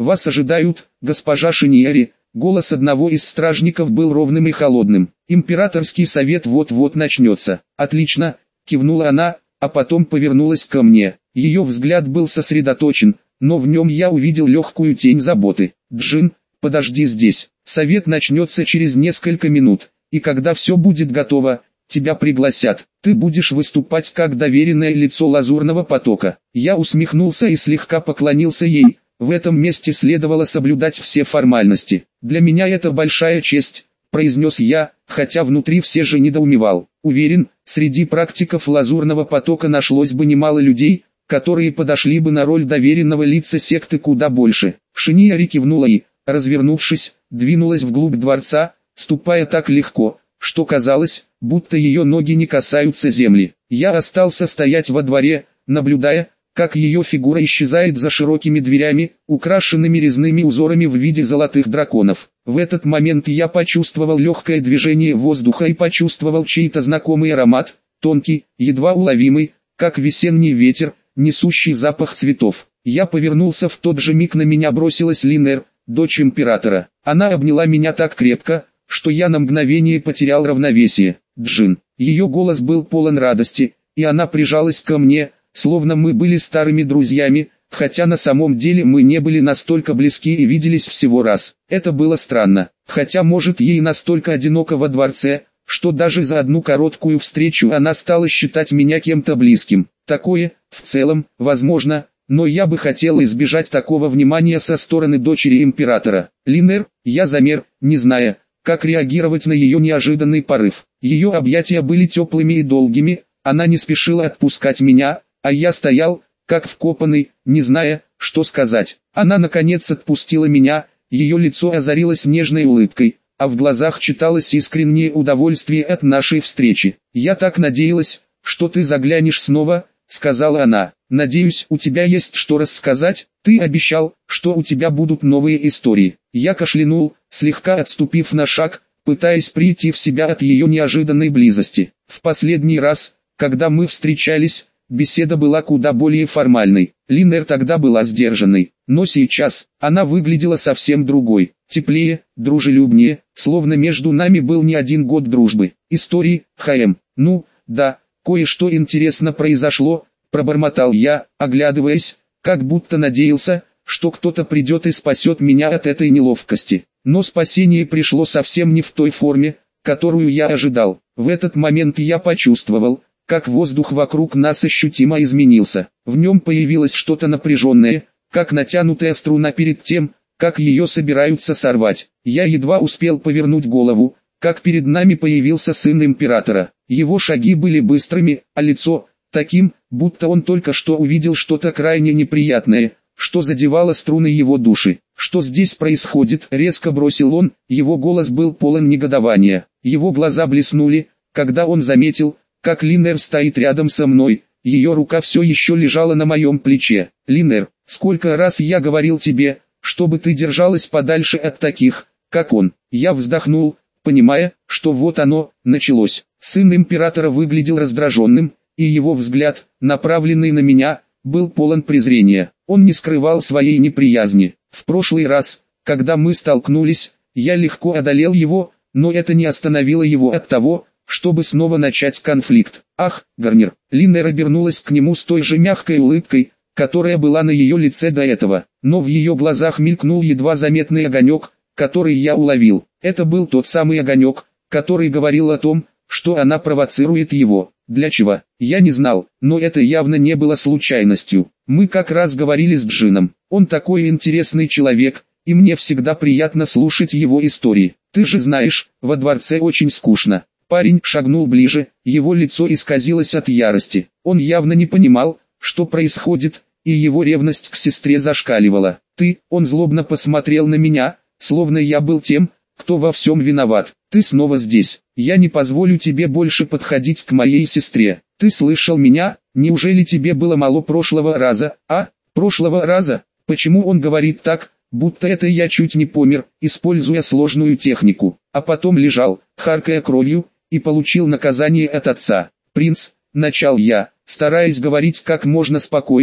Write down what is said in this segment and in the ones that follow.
вас ожидают, госпожа Шиньери». Голос одного из стражников был ровным и холодным. «Императорский совет вот-вот начнется». «Отлично», кивнула она, а потом повернулась ко мне. Ее взгляд был сосредоточен, но в нем я увидел легкую тень заботы. «Джин, подожди здесь. Совет начнется через несколько минут, и когда все будет готово, тебя пригласят. Ты будешь выступать как доверенное лицо Лазурного потока». Я усмехнулся и слегка поклонился ей. В этом месте следовало соблюдать все формальности. «Для меня это большая честь», — произнес я, хотя внутри все же недоумевал. Уверен, среди практиков Лазурного потока нашлось бы немало людей, которые подошли бы на роль доверенного лица секты куда больше. Шиньери кивнула и, развернувшись, двинулась вглубь дворца, ступая так легко, что казалось, будто ее ноги не касаются земли. Я остался стоять во дворе, наблюдая, как ее фигура исчезает за широкими дверями, украшенными резными узорами в виде золотых драконов. В этот момент я почувствовал легкое движение воздуха и почувствовал чей-то знакомый аромат, тонкий, едва уловимый, как весенний ветер, несущий запах цветов. Я повернулся, в тот же миг на меня бросилась Линнер, дочь императора. Она обняла меня так крепко, что я на мгновение потерял равновесие. «Джин». Ее голос был полон радости, и она прижалась ко мне, словно мы были старыми друзьями, хотя на самом деле мы не были настолько близки и виделись всего раз. Это было странно, хотя может ей настолько одиноко во дворце, что даже за одну короткую встречу она стала считать меня кем-то близким. Такое, в целом, возможно, но я бы хотел избежать такого внимания со стороны дочери императора. Линнер, я замер, не зная, как реагировать на ее неожиданный порыв. Ее объятия были теплыми и долгими, она не спешила отпускать меня, а я стоял, как вкопанный, не зная, что сказать. Она наконец отпустила меня, ее лицо озарилось нежной улыбкой, а в глазах читалось искреннее удовольствие от нашей встречи. «Я так надеялась, что ты заглянешь снова», — сказала она. «Надеюсь, у тебя есть что рассказать? Ты обещал, что у тебя будут новые истории». Я кашлянул, слегка отступив на шаг, пытаясь прийти в себя от ее неожиданной близости. В последний раз, когда мы встречались, беседа была куда более формальной. Линнер тогда была сдержанной, но сейчас она выглядела совсем другой, теплее, дружелюбнее, словно между нами был не один год дружбы. Истории, ну, да, кое-что интересно произошло, пробормотал я, оглядываясь, как будто надеялся, что кто-то придет и спасет меня от этой неловкости. Но спасение пришло совсем не в той форме, которую я ожидал. В этот момент я почувствовал, как воздух вокруг нас ощутимо изменился. В нем появилось что-то напряженное, как натянутая струна перед тем, как ее собираются сорвать. Я едва успел повернуть голову, как перед нами появился сын императора. Его шаги были быстрыми, а лицо таким, будто он только что увидел что-то крайне неприятное, что задевало струны его души. «Что здесь происходит?» — резко бросил он, его голос был полон негодования. Его глаза блеснули, когда он заметил, как Линнер стоит рядом со мной, ее рука все еще лежала на моем плече. «Линнер, сколько раз я говорил тебе, чтобы ты держалась подальше от таких, как он». Я вздохнул, понимая, что вот оно, началось. Сын императора выглядел раздраженным, и его взгляд, направленный на меня, был полон презрения. Он не скрывал своей неприязни. В прошлый раз, когда мы столкнулись, я легко одолел его, но это не остановило его от того, чтобы снова начать конфликт. «Ах, Гарнер!» Линнер обернулась к нему с той же мягкой улыбкой, которая была на ее лице до этого, но в ее глазах мелькнул едва заметный огонек, который я уловил. Это был тот самый огонек, который говорил о том, что она провоцирует его. Для чего? Я не знал, но это явно не было случайностью. Мы как раз говорили с Джином. Он такой интересный человек, и мне всегда приятно слушать его истории. Ты же знаешь, во дворце очень скучно. Парень шагнул ближе, его лицо исказилось от ярости. Он явно не понимал, что происходит, и его ревность к сестре зашкаливала. Он злобно посмотрел на меня, словно я был тем, кто во всем виноват. Ты снова здесь. Я не позволю тебе больше подходить к моей сестре. Ты слышал меня? Неужели тебе было мало прошлого раза, а? Прошлого раза? Почему он говорит так, будто это я чуть не помер, используя сложную технику, а потом лежал, харкая кровью, и получил наказание от отца? «Принц», — начал я, стараясь говорить как можно спокойнее,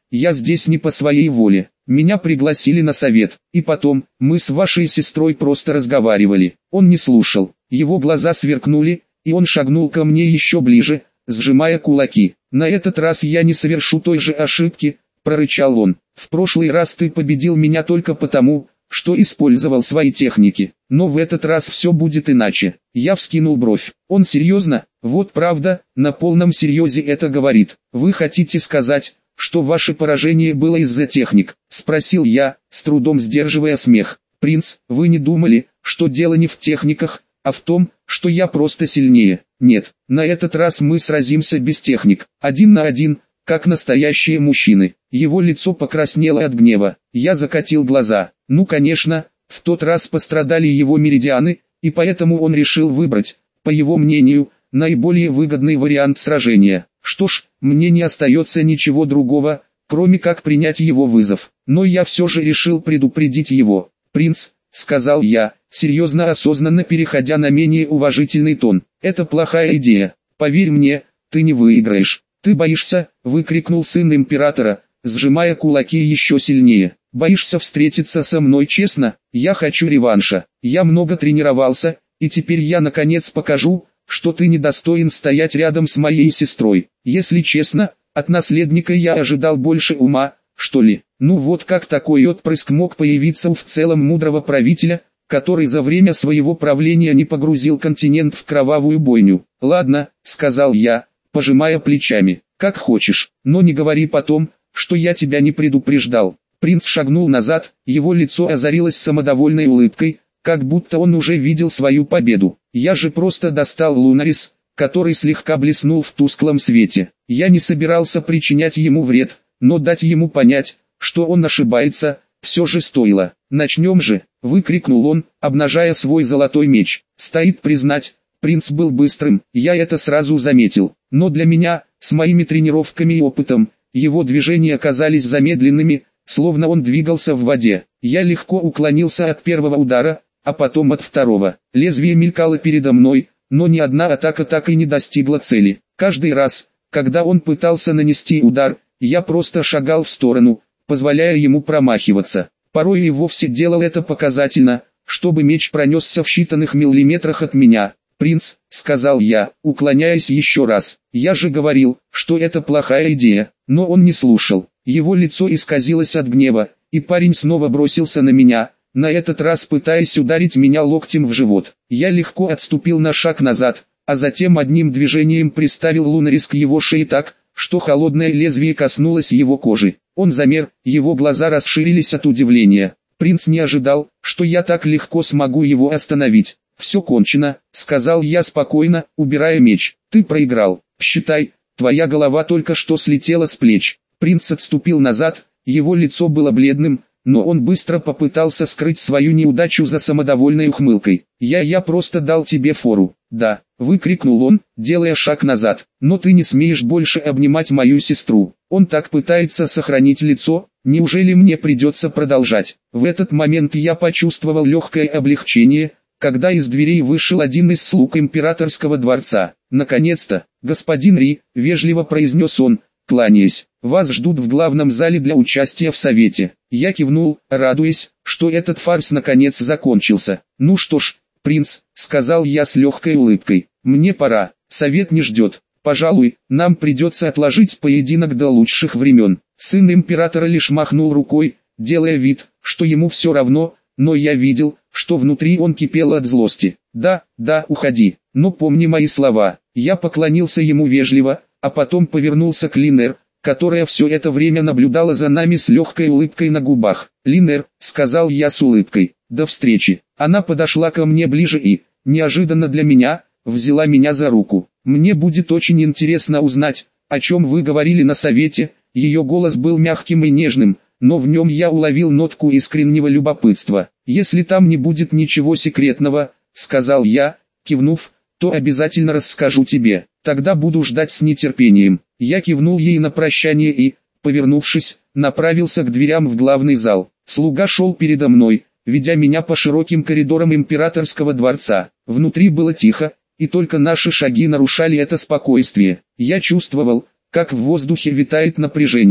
я здесь не по своей воле. Меня пригласили на совет, и потом, мы с вашей сестрой просто разговаривали. Он не слушал, его глаза сверкнули, и он шагнул ко мне еще ближе, сжимая кулаки. На этот раз я не совершу той же ошибки, прорычал он. В прошлый раз ты победил меня только потому, что использовал свои техники, но в этот раз все будет иначе. Я вскинул бровь. Он серьезно? Вот правда, на полном серьезе это говорит. Вы хотите сказать, что ваше поражение было из-за техник? Спросил я, с трудом сдерживая смех. Принц, вы не думали, что дело не в техниках, а в том, что я просто сильнее? Нет, на этот раз мы сразимся без техник, 1 на 1, как настоящие мужчины. Его лицо покраснело от гнева. Я закатил глаза. Ну конечно, в тот раз пострадали его меридианы, и поэтому он решил выбрать, по его мнению, наиболее выгодный вариант сражения. Что ж, мне не остается ничего другого, кроме как принять его вызов. Но я все же решил предупредить его. «Принц», — сказал я, серьезно осознанно переходя на менее уважительный тон, — «это плохая идея. Поверь мне, ты не выиграешь». «Ты боишься?» — выкрикнул сын императора, сжимая кулаки еще сильнее. «Боишься встретиться со мной честно? Я хочу реванша. Я много тренировался, и теперь я наконец покажу, что ты недостоин стоять рядом с моей сестрой. Если честно, от наследника я ожидал больше ума, что ли. Ну вот как такой отпрыск мог появиться у в целом мудрого правителя, который за время своего правления не погрузил континент в кровавую бойню?» «Ладно», — сказал я, пожимая плечами, — «как хочешь, но не говори потом, что я тебя не предупреждал». Принц шагнул назад, его лицо озарилось самодовольной улыбкой, как будто он уже видел свою победу. Я же просто достал Лунарис, который слегка блеснул в тусклом свете. Я не собирался причинять ему вред, но дать ему понять, что он ошибается, все же стоило. «Начнем же!» — выкрикнул он, обнажая свой золотой меч. Стоит признать, принц был быстрым, я это сразу заметил. Но для меня, с моими тренировками и опытом, его движения оказались замедленными, словно он двигался в воде. Я легко уклонился от первого удара, а потом от второго. Лезвие мелькало передо мной, но ни одна атака так и не достигла цели. Каждый раз, когда он пытался нанести удар, я просто шагал в сторону, позволяя ему промахиваться. Порой и вовсе делал это показательно, чтобы меч пронесся в считанных миллиметрах от меня. «Принц», — сказал я, уклоняясь еще раз, — «я же говорил, что это плохая идея». Но он не слушал. Его лицо исказилось от гнева, и парень снова бросился на меня, на этот раз пытаясь ударить меня локтем в живот. Я легко отступил на шаг назад, а затем одним движением приставил Лунарис к его шее так, что холодное лезвие коснулось его кожи. Он замер, его глаза расширились от удивления. Принц не ожидал, что я так легко смогу его остановить. «Все кончено», — сказал я спокойно, убирая меч. «Ты проиграл. Считай, твоя голова только что слетела с плеч». Принц отступил назад, его лицо было бледным, но он быстро попытался скрыть свою неудачу за самодовольной ухмылкой. «Я просто дал тебе фору». «Да», — выкрикнул он, делая шаг назад, — «но ты не смеешь больше обнимать мою сестру». Он так пытается сохранить лицо, неужели мне придется продолжать? В этот момент я почувствовал легкое облегчение, когда из дверей вышел один из слуг императорского дворца. «Наконец-то, господин Ри», — вежливо произнес он, кланяясь, — «вас ждут в главном зале для участия в совете». Я кивнул, радуясь, что этот фарс наконец закончился. «Ну что ж, принц», — сказал я с легкой улыбкой, — «мне пора, совет не ждет. Пожалуй, нам придется отложить поединок до лучших времен». Сын императора лишь махнул рукой, делая вид, что ему все равно, но я видел, что внутри он кипел от злости. «Да, уходи, но помни мои слова». Я поклонился ему вежливо, а потом повернулся к Линнер, которая все это время наблюдала за нами с легкой улыбкой на губах. «Линнер», — сказал я с улыбкой, — «до встречи». Она подошла ко мне ближе и, неожиданно для меня, взяла меня за руку. «Мне будет очень интересно узнать, о чем вы говорили на совете». Ее голос был мягким и нежным, но в нем я уловил нотку искреннего любопытства. «Если там не будет ничего секретного», — сказал я, кивнув, — «то обязательно расскажу тебе. Тогда буду ждать с нетерпением». Я кивнул ей на прощание и, повернувшись, направился к дверям в главный зал. Слуга шел передо мной, ведя меня по широким коридорам императорского дворца. Внутри было тихо, и только наши шаги нарушали это спокойствие. Я чувствовал, как в воздухе витает напряжение.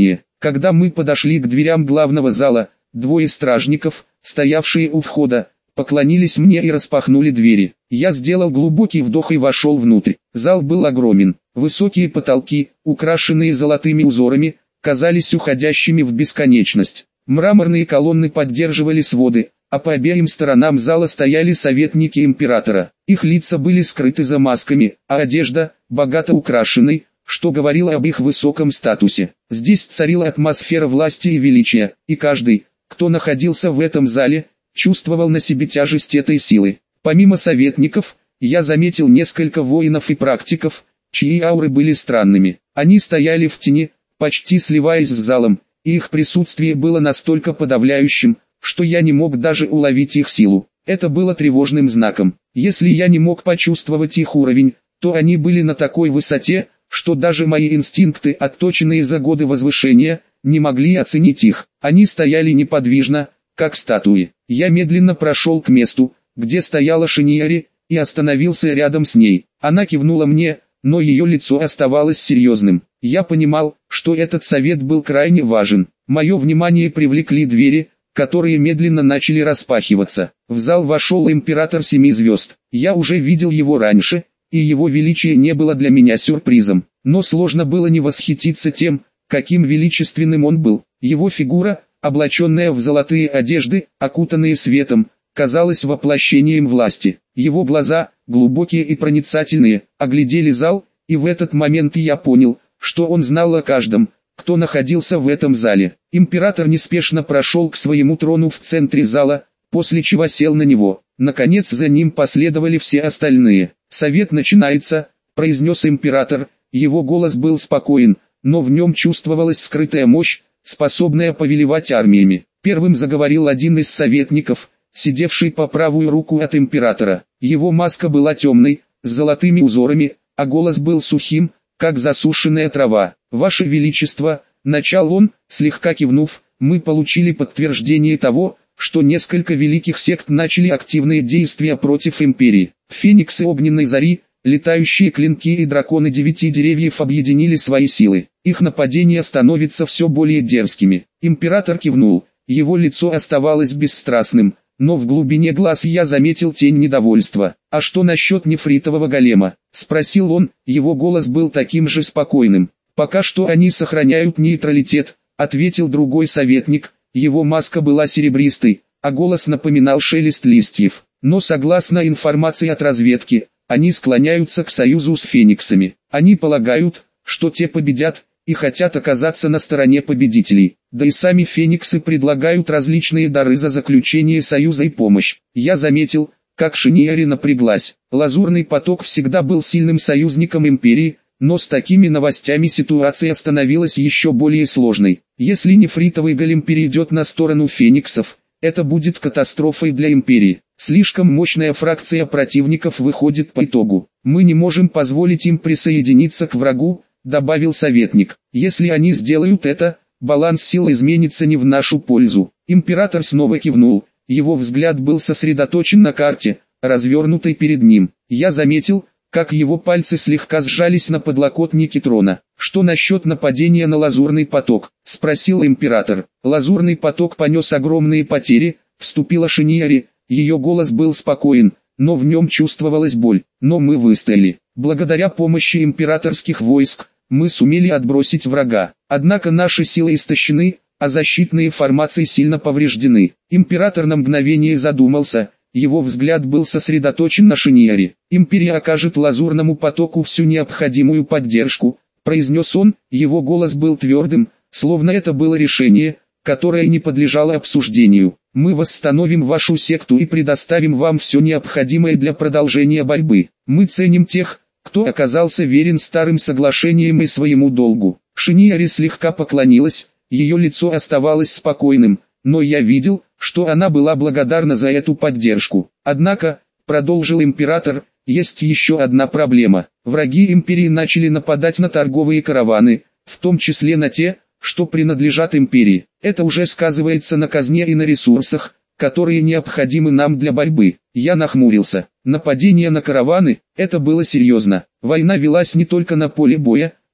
Когда мы подошли к дверям главного зала, двое стражников, стоявшие у входа, поклонились мне и распахнули двери. Я сделал глубокий вдох и вошел внутрь. Зал был огромен. Высокие потолки, украшенные золотыми узорами, казались уходящими в бесконечность. Мраморные колонны поддерживали своды, а по обеим сторонам зала стояли советники императора. Их лица были скрыты за масками, а одежда, богато украшенной, что говорило об их высоком статусе. Здесь царила атмосфера власти и величия, и каждый, кто находился в этом зале, чувствовал на себе тяжесть этой силы. Помимо советников, я заметил несколько воинов и практиков, чьи ауры были странными. Они стояли в тени, почти сливаясь с залом, и их присутствие было настолько подавляющим, что я не мог даже уловить их силу. Это было тревожным знаком. Если я не мог почувствовать их уровень, то они были на такой высоте, что даже мои инстинкты, отточенные за годы возвышения, не могли оценить их. Они стояли неподвижно, как статуи. Я медленно прошел к месту, где стояла Шиньяри, и остановился рядом с ней. Она кивнула мне, но ее лицо оставалось серьезным. Я понимал, что этот совет был крайне важен. Мое внимание привлекли двери, которые медленно начали распахиваться. В зал вошел император 7 звезд. Я уже видел его раньше, и его величие не было для меня сюрпризом. Но сложно было не восхититься тем, каким величественным он был. Его фигура, облаченная в золотые одежды, окутанные светом, казалась воплощением власти. Его глаза, глубокие и проницательные, оглядели зал, и в этот момент я понял, что он знал о каждом, кто находился в этом зале. Император неспешно прошел к своему трону в центре зала, после чего сел на него. Наконец за ним последовали все остальные. «Совет начинается», — произнес император. Его голос был спокоен, но в нем чувствовалась скрытая мощь, способная повелевать армиями. Первым заговорил один из советников, сидевший по правую руку от императора. Его маска была темной, с золотыми узорами, а голос был сухим, как засушенная трава. «Ваше Величество», — начал он, слегка кивнув, — «мы получили подтверждение того, что несколько великих сект начали активные действия против империи. Фениксы Огненной Зари, летающие клинки и драконы 9 деревьев объединили свои силы. Их нападения становятся все более дерзкими». Император кивнул, его лицо оставалось бесстрастным, но в глубине глаз я заметил тень недовольства. «А что насчет нефритового голема?» — спросил он, его голос был таким же спокойным. «Пока что они сохраняют нейтралитет», — ответил другой советник, его маска была серебристой, а голос напоминал шелест листьев. «Но согласно информации от разведки, они склоняются к союзу с фениксами. Они полагают, что те победят, и хотят оказаться на стороне победителей. Да и сами фениксы предлагают различные дары за заключение союза и помощь». Я заметил, как Шиньяри напряглась. Лазурный поток всегда был сильным союзником империи, но с такими новостями ситуация становилась еще более сложной. Если нефритовый голем перейдет на сторону фениксов, это будет катастрофой для империи. Слишком мощная фракция противников выходит по итогу. «Мы не можем позволить им присоединиться к врагу», — добавил советник. «Если они сделают это, баланс сил изменится не в нашу пользу». Император снова кивнул, его взгляд был сосредоточен на карте, развернутой перед ним. Я заметил, как его пальцы слегка сжались на подлокотнике трона. «Что насчет нападения на Лазурный поток?» — спросил император. «Лазурный поток понес огромные потери», — вступила Шиньяри, ее голос был спокоен, но в нем чувствовалась боль. «Но мы выстояли. Благодаря помощи императорских войск, мы сумели отбросить врага. Однако наши силы истощены, а защитные формации сильно повреждены». Император на мгновение задумался, его взгляд был сосредоточен на Шиньяри. «Империя окажет Лазурному потоку всю необходимую поддержку», — произнес он, его голос был твердым, словно это было решение, которое не подлежало обсуждению. «Мы восстановим вашу секту и предоставим вам все необходимое для продолжения борьбы. Мы ценим тех, кто оказался верен старым соглашениям и своему долгу». Шиньяри слегка поклонилась, ее лицо оставалось спокойным, но я видел, что она была благодарна за эту поддержку. «Однако», — продолжил император, — «есть еще одна проблема. Враги империи начали нападать на торговые караваны, в том числе на те, что принадлежат империи. Это уже сказывается на казне и на ресурсах, которые необходимы нам для борьбы». Я нахмурился. Нападение на караваны — это было серьезно. Война велась не только на поле боя,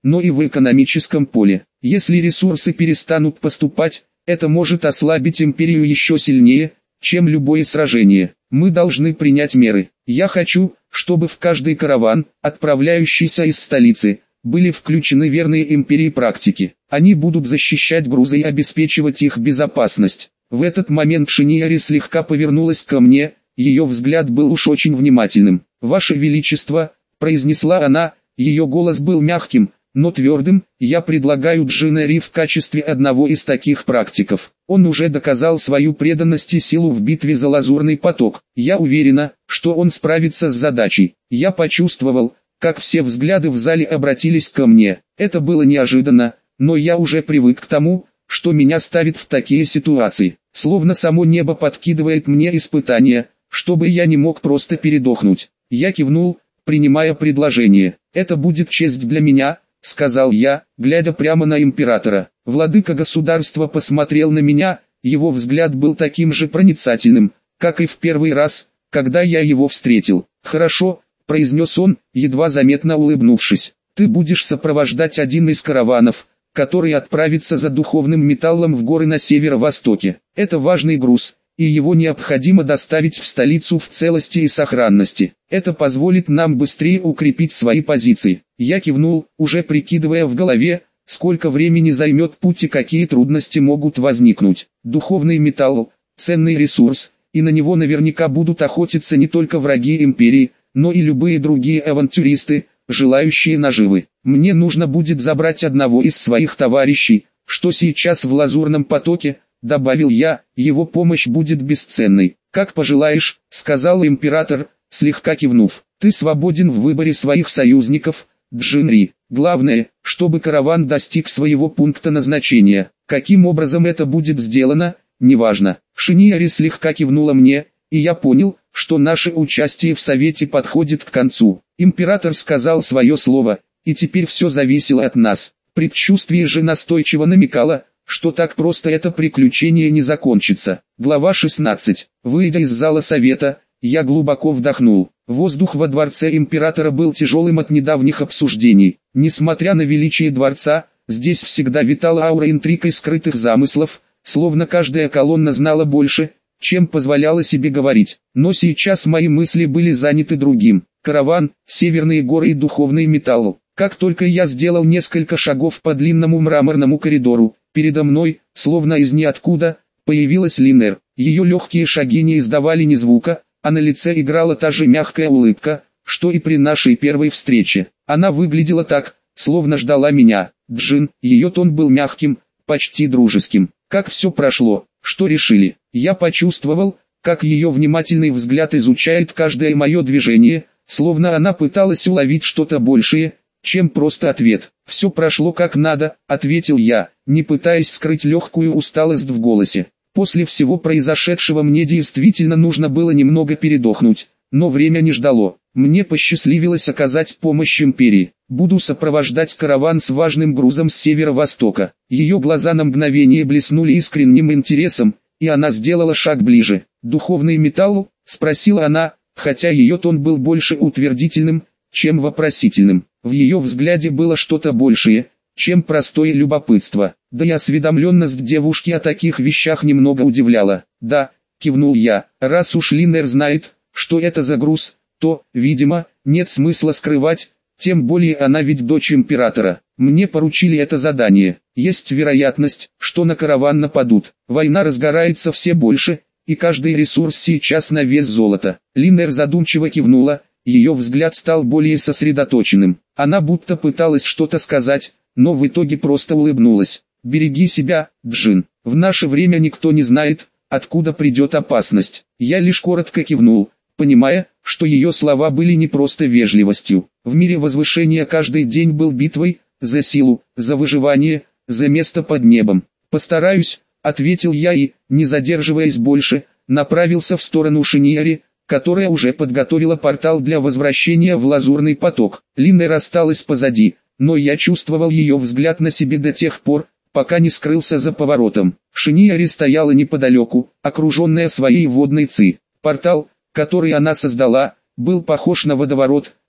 но и в экономическом поле. Если ресурсы перестанут поступать, это может ослабить империю еще сильнее, чем любое сражение. Мы должны принять меры. Я хочу, чтобы в каждый караван, отправляющийся из столицы, были включены верные империи практики. Они будут защищать грузы и обеспечивать их безопасность. В этот момент Шиньяри слегка повернулась ко мне, ее взгляд был уж очень внимательным. «Ваше Величество», — произнесла она, ее голос был мягким, но твердым, «я предлагаю Джинери в качестве одного из таких практиков. Он уже доказал свою преданность и силу в битве за Лазурный поток. Я уверена, что он справится с задачей». Я почувствовал, как все взгляды в зале обратились ко мне. Это было неожиданно, но я уже привык к тому, что меня ставит в такие ситуации. Словно само небо подкидывает мне испытания, чтобы я не мог просто передохнуть. Я кивнул, принимая предложение. «Это будет честь для меня», — сказал я, глядя прямо на императора. Владыка государства посмотрел на меня, его взгляд был таким же проницательным, как и в первый раз, когда я его встретил. «Хорошо», — произнес он, едва заметно улыбнувшись. «Ты будешь сопровождать один из караванов, который отправится за духовным металлом в горы на северо-востоке. Это важный груз, и его необходимо доставить в столицу в целости и сохранности. Это позволит нам быстрее укрепить свои позиции». Я кивнул, уже прикидывая в голове, сколько времени займет путь и какие трудности могут возникнуть. Духовный металл – ценный ресурс, и на него наверняка будут охотиться не только враги империи, но и любые другие авантюристы, желающие наживы. Мне нужно будет забрать одного из своих товарищей, что сейчас в Лазурном потоке, добавил я, его помощь будет бесценной. «Как пожелаешь», — сказал император, слегка кивнув. «Ты свободен в выборе своих союзников, Джинри. Главное, чтобы караван достиг своего пункта назначения. Каким образом это будет сделано, неважно». Шиньяри слегка кивнула мне, и я понял, что наше участие в совете подходит к концу. Император сказал свое слово, и теперь все зависело от нас. Предчувствие же настойчиво намекало, что так просто это приключение не закончится. Глава 16. Выйдя из зала совета, я глубоко вдохнул. Воздух во дворце императора был тяжелым от недавних обсуждений. Несмотря на величие дворца, здесь всегда витала аура интриг и скрытых замыслов, словно каждая колонна знала больше, чем позволяла себе говорить. Но сейчас мои мысли были заняты другим. Караван, северные горы и духовный металл. Как только я сделал несколько шагов по длинному мраморному коридору, передо мной, словно из ниоткуда, появилась Линнер. Ее легкие шаги не издавали ни звука, а на лице играла та же мягкая улыбка, что и при нашей первой встрече. Она выглядела так, словно ждала меня. «Джин», ее тон был мягким, почти дружеским. «Как все прошло? Что решили?» Я почувствовал, как ее внимательный взгляд изучает каждое мое движение, словно она пыталась уловить что-то большее, чем просто ответ. «Все прошло как надо», — ответил я, не пытаясь скрыть легкую усталость в голосе. После всего произошедшего мне действительно нужно было немного передохнуть, но время не ждало. Мне посчастливилось оказать помощь империи. Буду сопровождать караван с важным грузом с северо-востока. Ее глаза на мгновение блеснули искренним интересом, и она сделала шаг ближе. «Духовный металл?» — спросила она, хотя ее тон был больше утвердительным, чем вопросительным. В ее взгляде было что-то большее, чем простое любопытство. Да и осведомленность девушки о таких вещах немного удивляла. «Да», — кивнул я, — «раз уж Линнер знает, что это за груз, то, видимо, нет смысла скрывать, тем более она ведь дочь императора. Мне поручили это задание. Есть вероятность, что на караван нападут. Война разгорается все больше, и каждый ресурс сейчас на вес золота». Линнер задумчиво кивнула, ее взгляд стал более сосредоточенным. Она будто пыталась что-то сказать, но в итоге просто улыбнулась. «Береги себя, Джин. В наше время никто не знает, откуда придет опасность». Я лишь коротко кивнул, понимая, что ее слова были не просто вежливостью. В мире возвышения каждый день был битвой, за силу, за выживание, за место под небом. «Постараюсь», — ответил я и, не задерживаясь больше, направился в сторону Шиньяри, которая уже подготовила портал для возвращения в Лазурный поток. Линнер осталась позади, но я чувствовал ее взгляд на себе до тех пор, пока не скрылся за поворотом. Шиньяри стояла неподалеку, окруженная своей водной ци. Портал, который она создала, был похож на водоворот,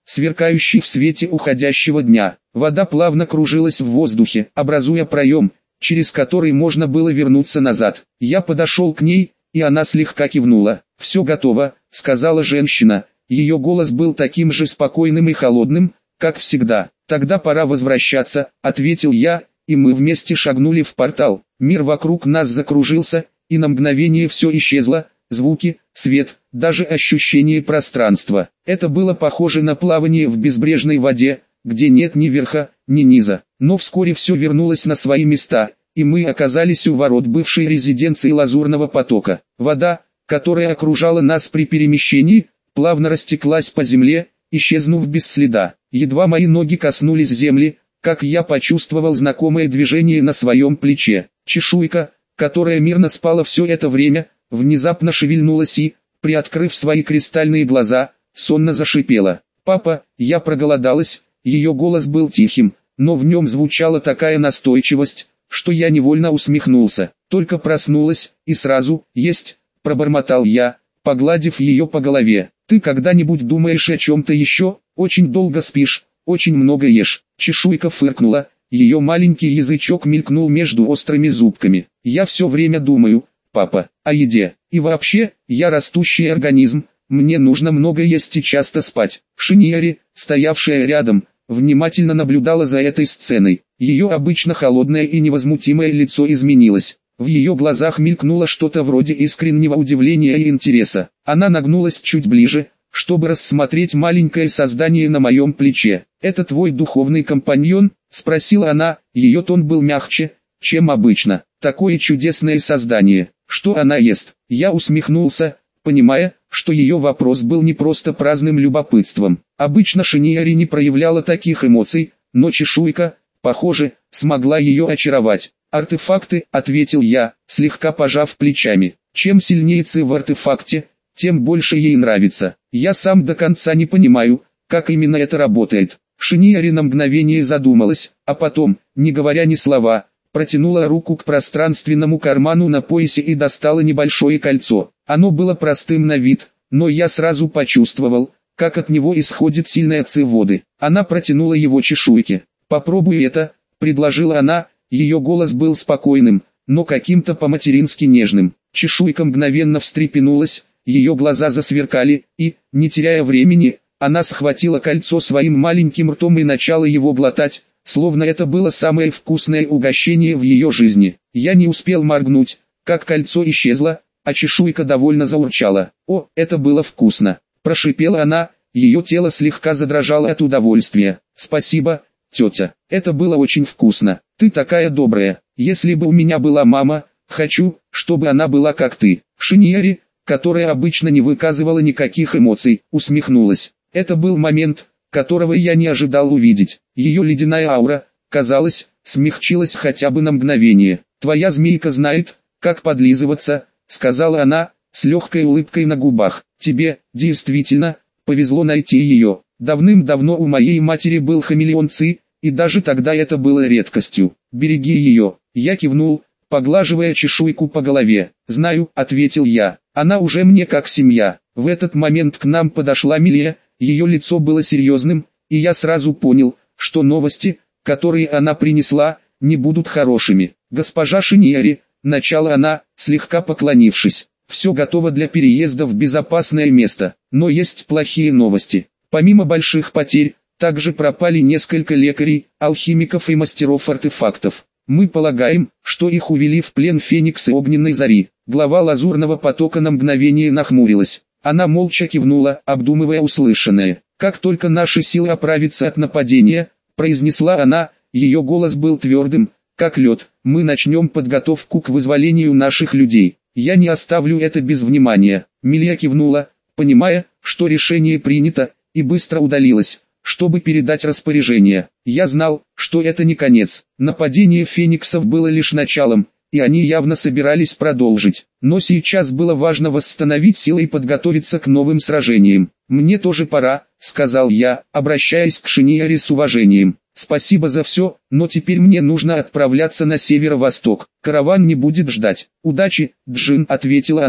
сверкающий в свете уходящего дня. Вода плавно кружилась в воздухе, образуя проем, через который можно было вернуться назад. Я подошел к ней, и она слегка кивнула. «Все готово», — сказала женщина. Ее голос был таким же спокойным и холодным, как всегда. «Тогда пора возвращаться», — ответил я, и мы вместе шагнули в портал. Мир вокруг нас закружился, и на мгновение все исчезло, звуки, свет, даже ощущение пространства. Это было похоже на плавание в безбрежной воде, где нет ни верха, ни низа. Но вскоре все вернулось на свои места, и мы оказались у ворот бывшей резиденции Лазурного потока. Вода, которая окружала нас при перемещении, плавно растеклась по земле, исчезнув без следа. Едва мои ноги коснулись земли, как я почувствовал знакомое движение на своем плече. Чешуйка, которая мирно спала все это время, внезапно шевельнулась и, приоткрыв свои кристальные глаза, сонно зашипела. «Папа, я проголодалась». Ее голос был тихим, но в нем звучала такая настойчивость, что я невольно усмехнулся. «Только проснулась, и сразу, есть», — пробормотал я, погладив ее по голове. «Ты когда-нибудь думаешь о чем-то еще? Очень долго спишь, очень много ешь». Чешуйка фыркнула, ее маленький язычок мелькнул между острыми зубками. «Я все время думаю, папа, о еде. И вообще, я растущий организм, мне нужно много есть и часто спать». Шиньяри, стоявшая рядом, внимательно наблюдала за этой сценой. Ее обычно холодное и невозмутимое лицо изменилось. В ее глазах мелькнуло что-то вроде искреннего удивления и интереса. Она нагнулась чуть ближе, чтобы рассмотреть маленькое создание на моем плече. «Это твой духовный компаньон?» — спросила она, ее тон был мягче, чем обычно. «Такое чудесное создание. Что она ест?» Я усмехнулся, понимая, что ее вопрос был не просто праздным любопытством. Обычно Шиньяри не проявляла таких эмоций, но чешуйка, похоже, смогла ее очаровать. «Артефакты», — ответил я, слегка пожав плечами. «Чем сильнее ци в артефакте, тем больше ей нравится. Я сам до конца не понимаю, как именно это работает». Шиньяри на мгновение задумалась, а потом, не говоря ни слова, протянула руку к пространственному карману на поясе и достала небольшое кольцо. Оно было простым на вид, но я сразу почувствовал, как от него исходит сильная ци воды. Она протянула его чешуйке. «Попробуй это», — предложила она, ее голос был спокойным, но каким-то по-матерински нежным. Чешуйка мгновенно встрепенулась, ее глаза засверкали, и, не теряя времени, она схватила кольцо своим маленьким ртом и начала его глотать, словно это было самое вкусное угощение в ее жизни. Я не успел моргнуть, как кольцо исчезло, а чешуйка довольно заурчала. «О, это было вкусно!» – прошипела она, ее тело слегка задрожало от удовольствия. «Спасибо, тетя, это было очень вкусно. Ты такая добрая. Если бы у меня была мама, хочу, чтобы она была как ты». Шиньяри, которая обычно не выказывала никаких эмоций, усмехнулась. Это был момент, которого я не ожидал увидеть. Ее ледяная аура, казалось, смягчилась хотя бы на мгновение. «Твоя змейка знает, как подлизываться», — сказала она, с легкой улыбкой на губах. «Тебе, действительно, повезло найти ее. Давным-давно у моей матери был хамелеон Ци, и даже тогда это было редкостью. Береги ее». Я кивнул, поглаживая чешуйку по голове. «Знаю», — ответил я, — «она уже мне как семья». В этот момент к нам подошла Милия, ее лицо было серьезным, и я сразу понял, что новости, которые она принесла, не будут хорошими. «Госпожа Шиньяри», — начала она, слегка поклонившись, — «все готово для переезда в безопасное место, но есть плохие новости. Помимо больших потерь, также пропали несколько лекарей, алхимиков и мастеров артефактов. Мы полагаем, что их увели в плен Фениксы Огненной Зари». Глава Лазурного потока на мгновение нахмурилась. Она молча кивнула, обдумывая услышанное. «Как только наши силы оправятся от нападения», — произнесла она, ее голос был твердым, как лед, — «мы начнем подготовку к вызволению наших людей. Я не оставлю это без внимания». Милия кивнула, понимая, что решение принято, и быстро удалилась, чтобы передать распоряжение. Я знал, что это не конец. Нападение фениксов было лишь началом, и они явно собирались продолжить. Но сейчас было важно восстановить силы и подготовиться к новым сражениям. «Мне тоже пора», — сказал я, обращаясь к Шиньяри с уважением. «Спасибо за все, но теперь мне нужно отправляться на северо-восток. Караван не будет ждать». «Удачи, Джин», — ответила она.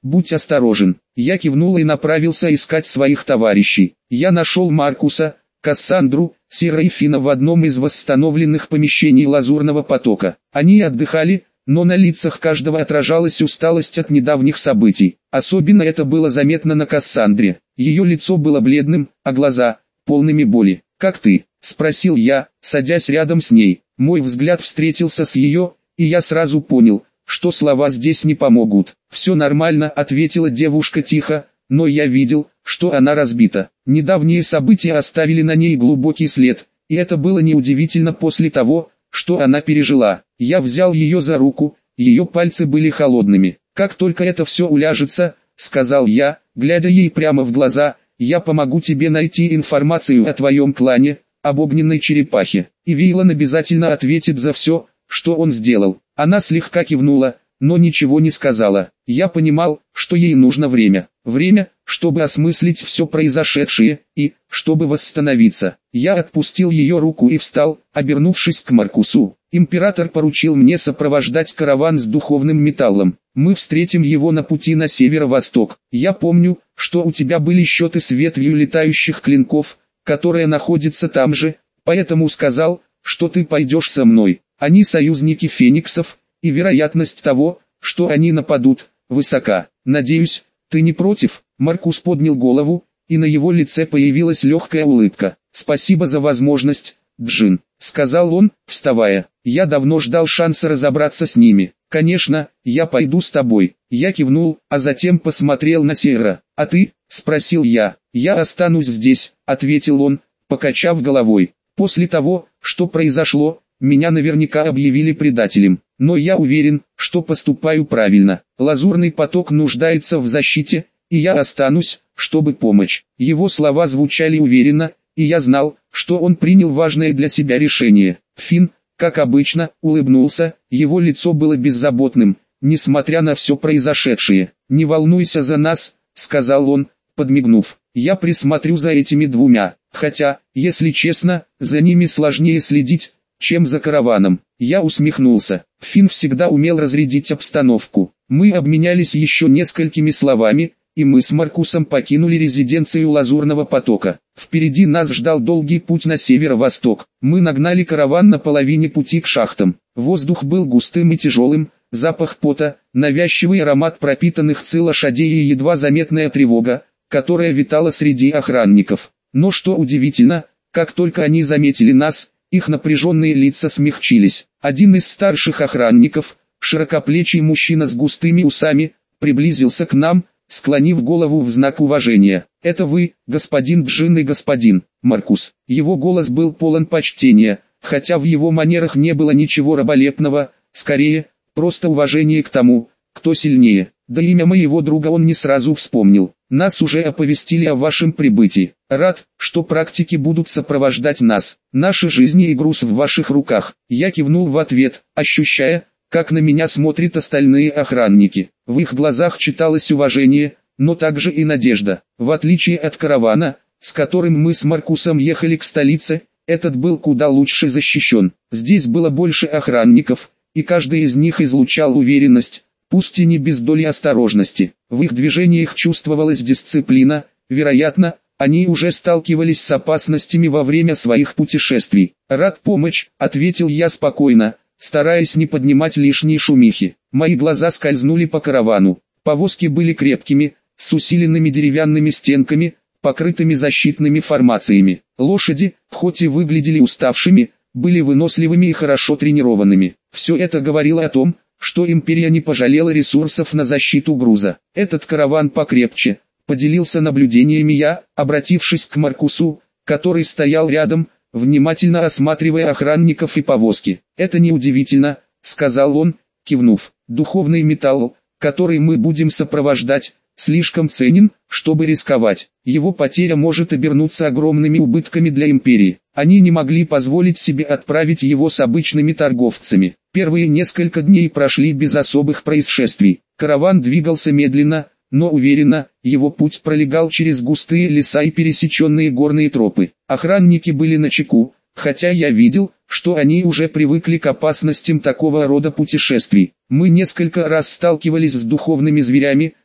будь осторожен. Я кивнул и направился искать своих товарищей. Я нашел Маркуса, Кассандру, Сира и Фина в одном из восстановленных помещений Лазурного потока. Они отдыхали, но на лицах каждого отражалась усталость от недавних событий. Особенно это было заметно на Кассандре. Ее лицо было бледным, а глаза – полными боли. «Как ты?» – спросил я, садясь рядом с ней. Мой взгляд встретился с ее, и я сразу понял, что слова здесь не помогут. «Все нормально», – ответила девушка тихо, но я видел, что она разбита. Недавние события оставили на ней глубокий след, и это было неудивительно после того, что она пережила. Я взял ее за руку, ее пальцы были холодными. «Как только это все уляжется», — сказал я, глядя ей прямо в глаза, — «я помогу тебе найти информацию о твоем клане, об огненной черепахе, и Вейлон обязательно ответит за все, что он сделал». Она слегка кивнула, но ничего не сказала. Я понимал, что ей нужно время. Время, чтобы осмыслить все произошедшее, и, чтобы восстановиться. Я отпустил ее руку и встал, обернувшись к Маркусу. «Император поручил мне сопровождать караван с духовным металлом. Мы встретим его на пути на северо-восток. Я помню, что у тебя были счеты с ветвью летающих клинков, которая находится там же, поэтому сказал, что ты пойдешь со мной. Они союзники фениксов, и вероятность того, что они нападут, высока. Надеюсь, ты не против?» Маркус поднял голову, и на его лице появилась легкая улыбка. «Спасибо за возможность, Джин», — сказал он, вставая. «Я давно ждал шанса разобраться с ними. Конечно, я пойду с тобой». Я кивнул, а затем посмотрел на Сейра. «А ты?» — спросил я. «Я останусь здесь», — ответил он, покачав головой. «После того, что произошло, меня наверняка объявили предателем. Но я уверен, что поступаю правильно. Лазурный поток нуждается в защите, и я останусь, чтобы помочь». Его слова звучали уверенно, и я знал, что он принял важное для себя решение. Финн, как обычно, улыбнулся, его лицо было беззаботным, несмотря на все произошедшее. «Не волнуйся за нас», — сказал он, подмигнув. «Я присмотрю за этими двумя, хотя, если честно, за ними сложнее следить, чем за караваном». Я усмехнулся. Финн всегда умел разрядить обстановку. Мы обменялись еще несколькими словами, и мы с Маркусом покинули резиденцию Лазурного потока. Впереди нас ждал долгий путь на северо-восток. Мы нагнали караван на половине пути к шахтам. Воздух был густым и тяжелым, запах пота, навязчивый аромат пропитанных ци лошадей и едва заметная тревога, которая витала среди охранников. Но что удивительно, как только они заметили нас, их напряженные лица смягчились. Один из старших охранников, широкоплечий мужчина с густыми усами, приблизился к нам, склонив голову в знак уважения. «Это вы, господин Джин и господин Маркус». Его голос был полон почтения, хотя в его манерах не было ничего раболепного, скорее, просто уважение к тому, кто сильнее. Да имя моего друга он не сразу вспомнил. «Нас уже оповестили о вашем прибытии. Рад, что практики будут сопровождать нас. Наши жизни и груз в ваших руках». Я кивнул в ответ, ощущая, как на меня смотрят остальные охранники. В их глазах читалось уважение, но также и надежда. В отличие от каравана, с которым мы с Маркусом ехали к столице, этот был куда лучше защищен. Здесь было больше охранников, и каждый из них излучал уверенность, пусть и не без доли осторожности. В их движениях чувствовалась дисциплина, вероятно, они уже сталкивались с опасностями во время своих путешествий. «Рад помочь», — ответил я спокойно, стараясь не поднимать лишней шумихи. Мои глаза скользнули по каравану. Повозки были крепкими, с усиленными деревянными стенками, покрытыми защитными формациями. Лошади, хоть и выглядели уставшими, были выносливыми и хорошо тренированными. Все это говорило о том, что империя не пожалела ресурсов на защиту груза. «Этот караван покрепче», — поделился наблюдениями я, обратившись к Маркусу, который стоял рядом, внимательно осматривая охранников и повозки. «Это неудивительно», — сказал он, кивнув. «Духовный металл, который мы будем сопровождать, слишком ценен, чтобы рисковать. Его потеря может обернуться огромными убытками для империи. Они не могли позволить себе отправить его с обычными торговцами». Первые несколько дней прошли без особых происшествий. Караван двигался медленно, но уверенно, его путь пролегал через густые леса и пересеченные горные тропы. Охранники были начеку, хотя я видел, что они уже привыкли к опасностям такого рода путешествий. Мы несколько раз сталкивались с духовными зверями,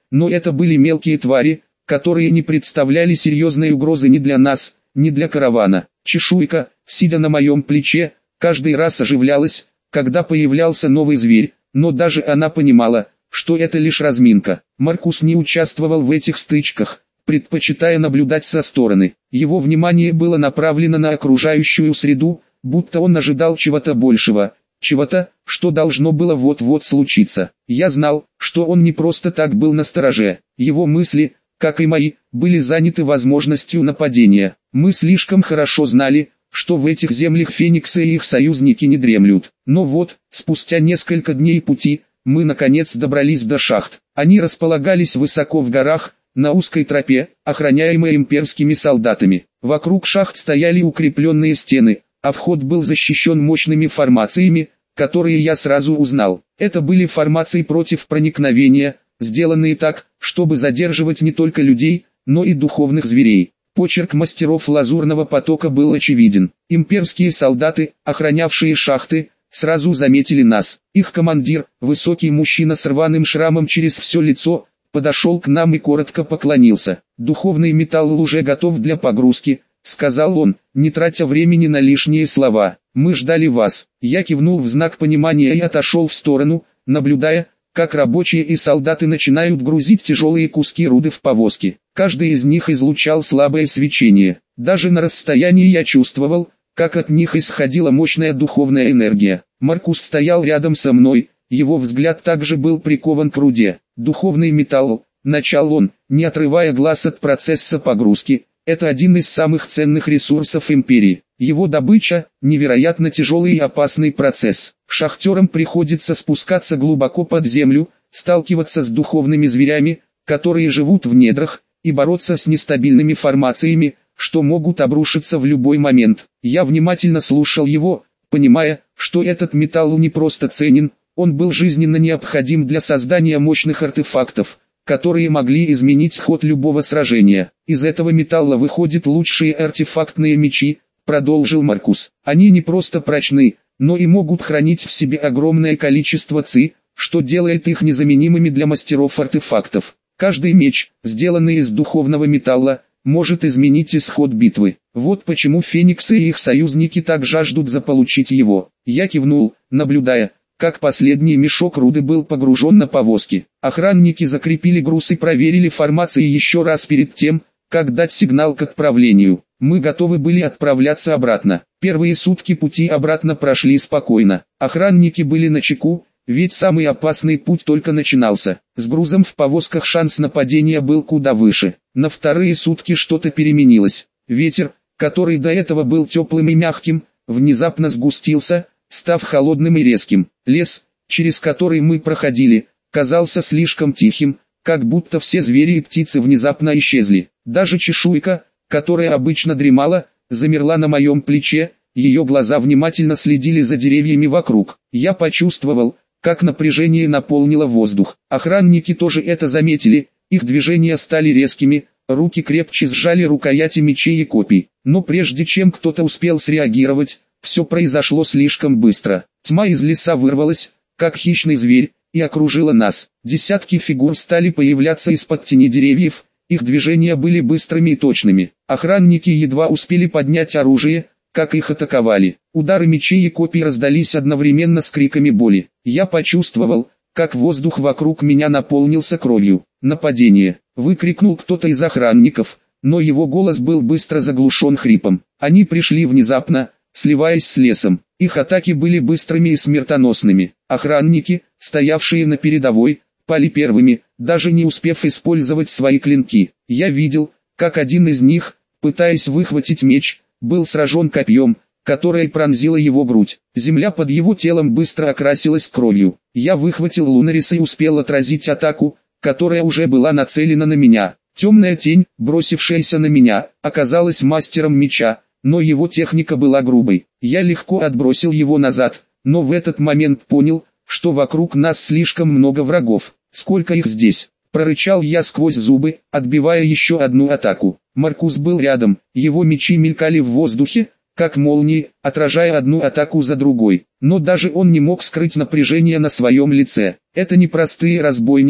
но это были мелкие твари, которые не представляли серьезной угрозы ни для нас, ни для каравана. Чешуйка, сидя на моем плече, каждый раз оживлялась, когда появлялся новый зверь, но даже она понимала, что это лишь разминка. Маркус не участвовал в этих стычках, предпочитая наблюдать со стороны. Его внимание было направлено на окружающую среду, будто он ожидал чего-то большего, чего-то, что должно было вот-вот случиться. Я знал, что он не просто так был настороже. Его мысли, как и мои, были заняты возможностью нападения. Мы слишком хорошо знали, что в этих землях Фениксы и их союзники не дремлют. Но вот, спустя несколько дней пути, мы наконец добрались до шахт. Они располагались высоко в горах, на узкой тропе, охраняемой имперскими солдатами. Вокруг шахт стояли укрепленные стены, а вход был защищен мощными формациями, которые я сразу узнал. Это были формации против проникновения, сделанные так, чтобы задерживать не только людей, но и духовных зверей. Почерк мастеров лазурного потока был очевиден. Имперские солдаты, охранявшие шахты, сразу заметили нас. Их командир, высокий мужчина с рваным шрамом через все лицо, подошел к нам и коротко поклонился. «Духовный металл уже готов для погрузки», — сказал он, не тратя времени на лишние слова. «Мы ждали вас». Я кивнул в знак понимания и отошел в сторону, наблюдая, как рабочие и солдаты начинают грузить тяжелые куски руды в повозки. Каждый из них излучал слабое свечение. Даже на расстоянии я чувствовал, как от них исходила мощная духовная энергия. Маркус стоял рядом со мной, его взгляд также был прикован к руде. «Духовный металл», — начал он, не отрывая глаз от процесса погрузки, — это один из самых ценных ресурсов империи. Его добыча – невероятно тяжелый и опасный процесс. Шахтерам приходится спускаться глубоко под землю, сталкиваться с духовными зверями, которые живут в недрах, и бороться с нестабильными формациями, что могут обрушиться в любой момент. Я внимательно слушал его, понимая, что этот металл не просто ценен, он был жизненно необходим для создания мощных артефактов, которые могли изменить ход любого сражения. «Из этого металла выходят лучшие артефактные мечи», — продолжил Маркус. «Они не просто прочны, но и могут хранить в себе огромное количество ци, что делает их незаменимыми для мастеров артефактов. Каждый меч, сделанный из духовного металла, может изменить исход битвы. Вот почему Фениксы и их союзники так жаждут заполучить его». Я кивнул, наблюдая, как последний мешок руды был погружен на повозки. Охранники закрепили груз и проверили формации еще раз перед тем, как дать сигнал к отправлению. Мы готовы были отправляться обратно. Первые сутки пути обратно прошли спокойно. Охранники были начеку, ведь самый опасный путь только начинался. С грузом в повозках шанс нападения был куда выше. На вторые сутки что-то переменилось. Ветер, который до этого был теплым и мягким, внезапно сгустился, став холодным и резким. Лес, через который мы проходили, казался слишком тихим, как будто все звери и птицы внезапно исчезли. Даже чешуйка, которая обычно дремала, замерла на моем плече, ее глаза внимательно следили за деревьями вокруг. Я почувствовал, как напряжение наполнило воздух. Охранники тоже это заметили, их движения стали резкими, руки крепче сжали рукояти мечей и копий. Но прежде чем кто-то успел среагировать, все произошло слишком быстро. Тьма из леса вырвалась, как хищный зверь, и окружила нас. Десятки фигур стали появляться из-под тени деревьев, их движения были быстрыми и точными. Охранники едва успели поднять оружие, как их атаковали. Удары мечей и копий раздались одновременно с криками боли. Я почувствовал, как воздух вокруг меня наполнился кровью. «Нападение!» — выкрикнул кто-то из охранников, но его голос был быстро заглушен хрипом. Они пришли внезапно, сливаясь с лесом. Их атаки были быстрыми и смертоносными. Охранники, стоявшие на передовой, пали первыми, даже не успев использовать свои клинки. Я видел, как один из них, пытаясь выхватить меч, был сражен копьем, которое пронзило его грудь. Земля под его телом быстро окрасилась кровью. Я выхватил Лунарис и успел отразить атаку, которая уже была нацелена на меня. Темная тень, бросившаяся на меня, оказалась мастером меча, но его техника была грубой. Я легко отбросил его назад, но в этот момент понял, что вокруг нас слишком много врагов. «Сколько их здесь?» – прорычал я сквозь зубы, отбивая еще одну атаку. Маркус был рядом, его мечи мелькали в воздухе, как молнии, отражая одну атаку за другой. Но даже он не мог скрыть напряжение на своем лице. Это не простые разбойники,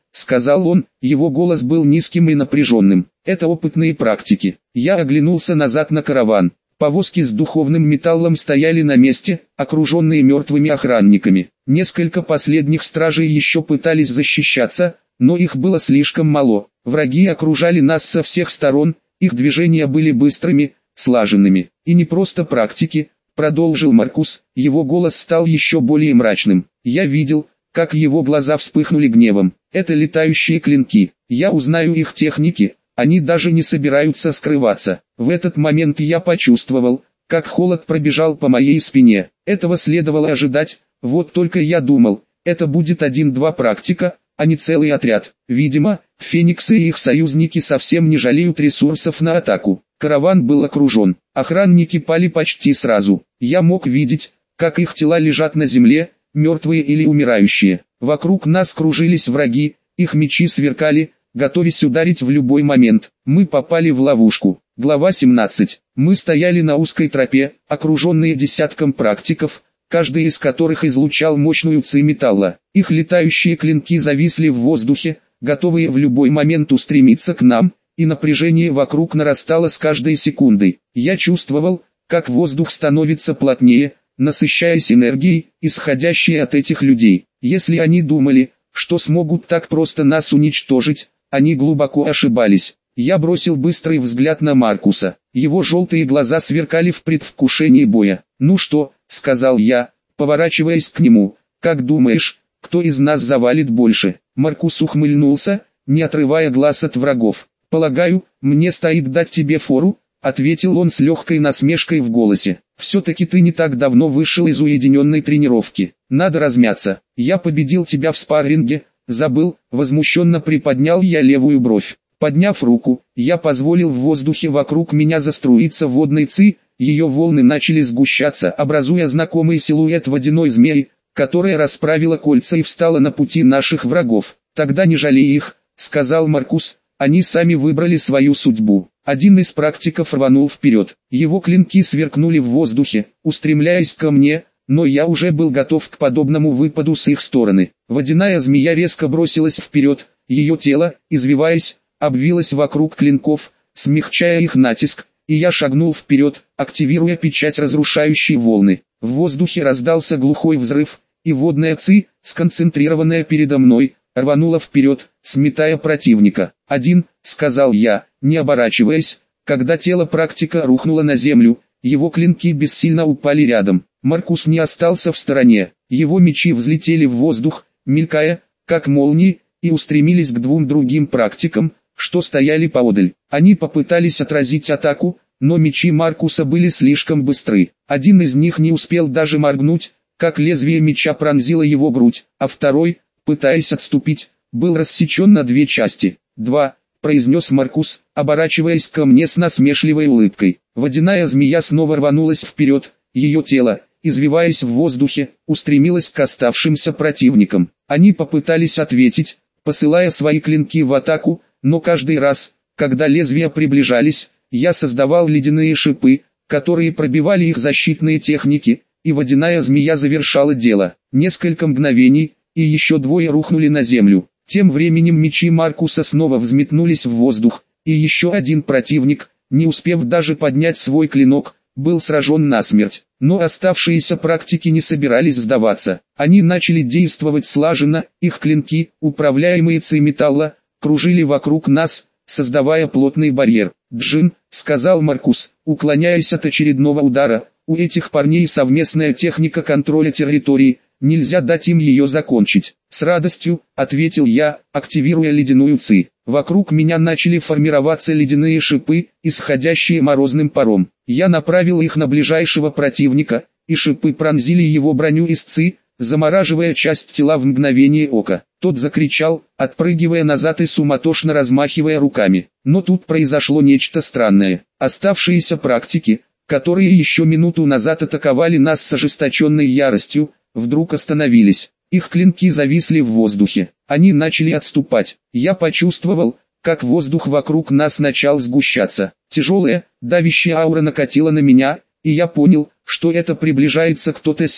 сказал он, его голос был низким и напряженным. Это опытные практики. Я оглянулся назад на караван. Повозки с духовным металлом стояли на месте, окруженные мертвыми охранниками. Несколько последних стражей еще пытались защищаться, но их было слишком мало. Враги окружали нас со всех сторон, их движения были быстрыми, слаженными. И не просто практики, продолжил Маркус, его голос стал еще более мрачным. Я видел, как его глаза вспыхнули гневом. Это летающие клинки. Я узнаю их техники, они даже не собираются скрываться. В этот момент я почувствовал, как холод пробежал по моей спине. Этого следовало ожидать, вот только я думал, это будет 1-2 практика, а не целый отряд. Видимо, фениксы и их союзники совсем не жалеют ресурсов на атаку. Караван был окружен. Охранники пали почти сразу. Я мог видеть, как их тела лежат на земле, мертвые или умирающие. Вокруг нас кружились враги, их мечи сверкали, готовясь ударить в любой момент. Мы попали в ловушку. Глава 17. Мы стояли на узкой тропе, окруженные десятком практиков, каждый из которых излучал мощную ци металла. Их летающие клинки зависли в воздухе, готовые в любой момент устремиться к нам, и напряжение вокруг нарастало с каждой секундой. Я чувствовал, как воздух становится плотнее, насыщаясь энергией, исходящей от этих людей. Если они думали, что смогут так просто нас уничтожить, они глубоко ошибались. Я бросил быстрый взгляд на Маркуса. Его желтые глаза сверкали в предвкушении боя. «Ну что», — сказал я, поворачиваясь к нему, — «как думаешь, кто из нас завалит больше?» Маркус ухмыльнулся, не отрывая глаз от врагов. «Полагаю, мне стоит дать тебе фору», — ответил он с легкой насмешкой в голосе. «Все-таки ты не так давно вышел из уединенной тренировки. Надо размяться. Я победил тебя в спарринге, забыл», — возмущенно приподнял я левую бровь. Подняв руку, я позволил в воздухе вокруг меня заструиться водной ци, ее волны начали сгущаться, образуя знакомый силуэт водяной змеи, которая расправила кольца и встала на пути наших врагов. «Тогда не жалей их», — сказал Маркус, — «они сами выбрали свою судьбу». Один из практиков рванул вперед. Его клинки сверкнули в воздухе, устремляясь ко мне, но я уже был готов к подобному выпаду с их стороны. Водяная змея резко бросилась вперед, ее тело, извиваясь, обвилась вокруг клинков, смягчая их натиск, и я шагнул вперед, активируя печать разрушающей волны. В воздухе раздался глухой взрыв, и водная ци, сконцентрированная передо мной, рванула вперед, сметая противника. «Один», — сказал я, не оборачиваясь, когда тело практика рухнуло на землю, его клинки бессильно упали рядом. Маркус не остался в стороне, его мечи взлетели в воздух, мелькая, как молнии, и устремились к двум другим практикам, что стояли поодаль. Они попытались отразить атаку, но мечи Маркуса были слишком быстры. Один из них не успел даже моргнуть, как лезвие меча пронзило его грудь, а второй, пытаясь отступить, был рассечен на две части. «Два», — произнес Маркус, оборачиваясь ко мне с насмешливой улыбкой. Водяная змея снова рванулась вперед, ее тело, извиваясь в воздухе, устремилось к оставшимся противникам. Они попытались ответить, посылая свои клинки в атаку, но каждый раз, когда лезвия приближались, я создавал ледяные шипы, которые пробивали их защитные техники, и водяная змея завершала дело. Несколько мгновений, и еще двое рухнули на землю. Тем временем мечи Маркуса снова взметнулись в воздух, и еще один противник, не успев даже поднять свой клинок, был сражен насмерть. Но оставшиеся практики не собирались сдаваться. Они начали действовать слаженно, их клинки, управляемые ци металла, кружили вокруг нас, создавая плотный барьер. «Джин», — сказал Маркус, уклоняясь от очередного удара, — «у этих парней совместная техника контроля территории, нельзя дать им ее закончить». «С радостью», — ответил я, активируя ледяную ци. Вокруг меня начали формироваться ледяные шипы, исходящие морозным паром. Я направил их на ближайшего противника, и шипы пронзили его броню из ци, замораживая часть тела в мгновение ока. Тот закричал, отпрыгивая назад и суматошно размахивая руками. Но тут произошло нечто странное. Оставшиеся практики, которые еще минуту назад атаковали нас с ожесточенной яростью, вдруг остановились. Их клинки зависли в воздухе. Они начали отступать. Я почувствовал, как воздух вокруг нас начал сгущаться. Тяжелая, давящая аура накатила на меня, и я понял, что это приближается кто-то сильный.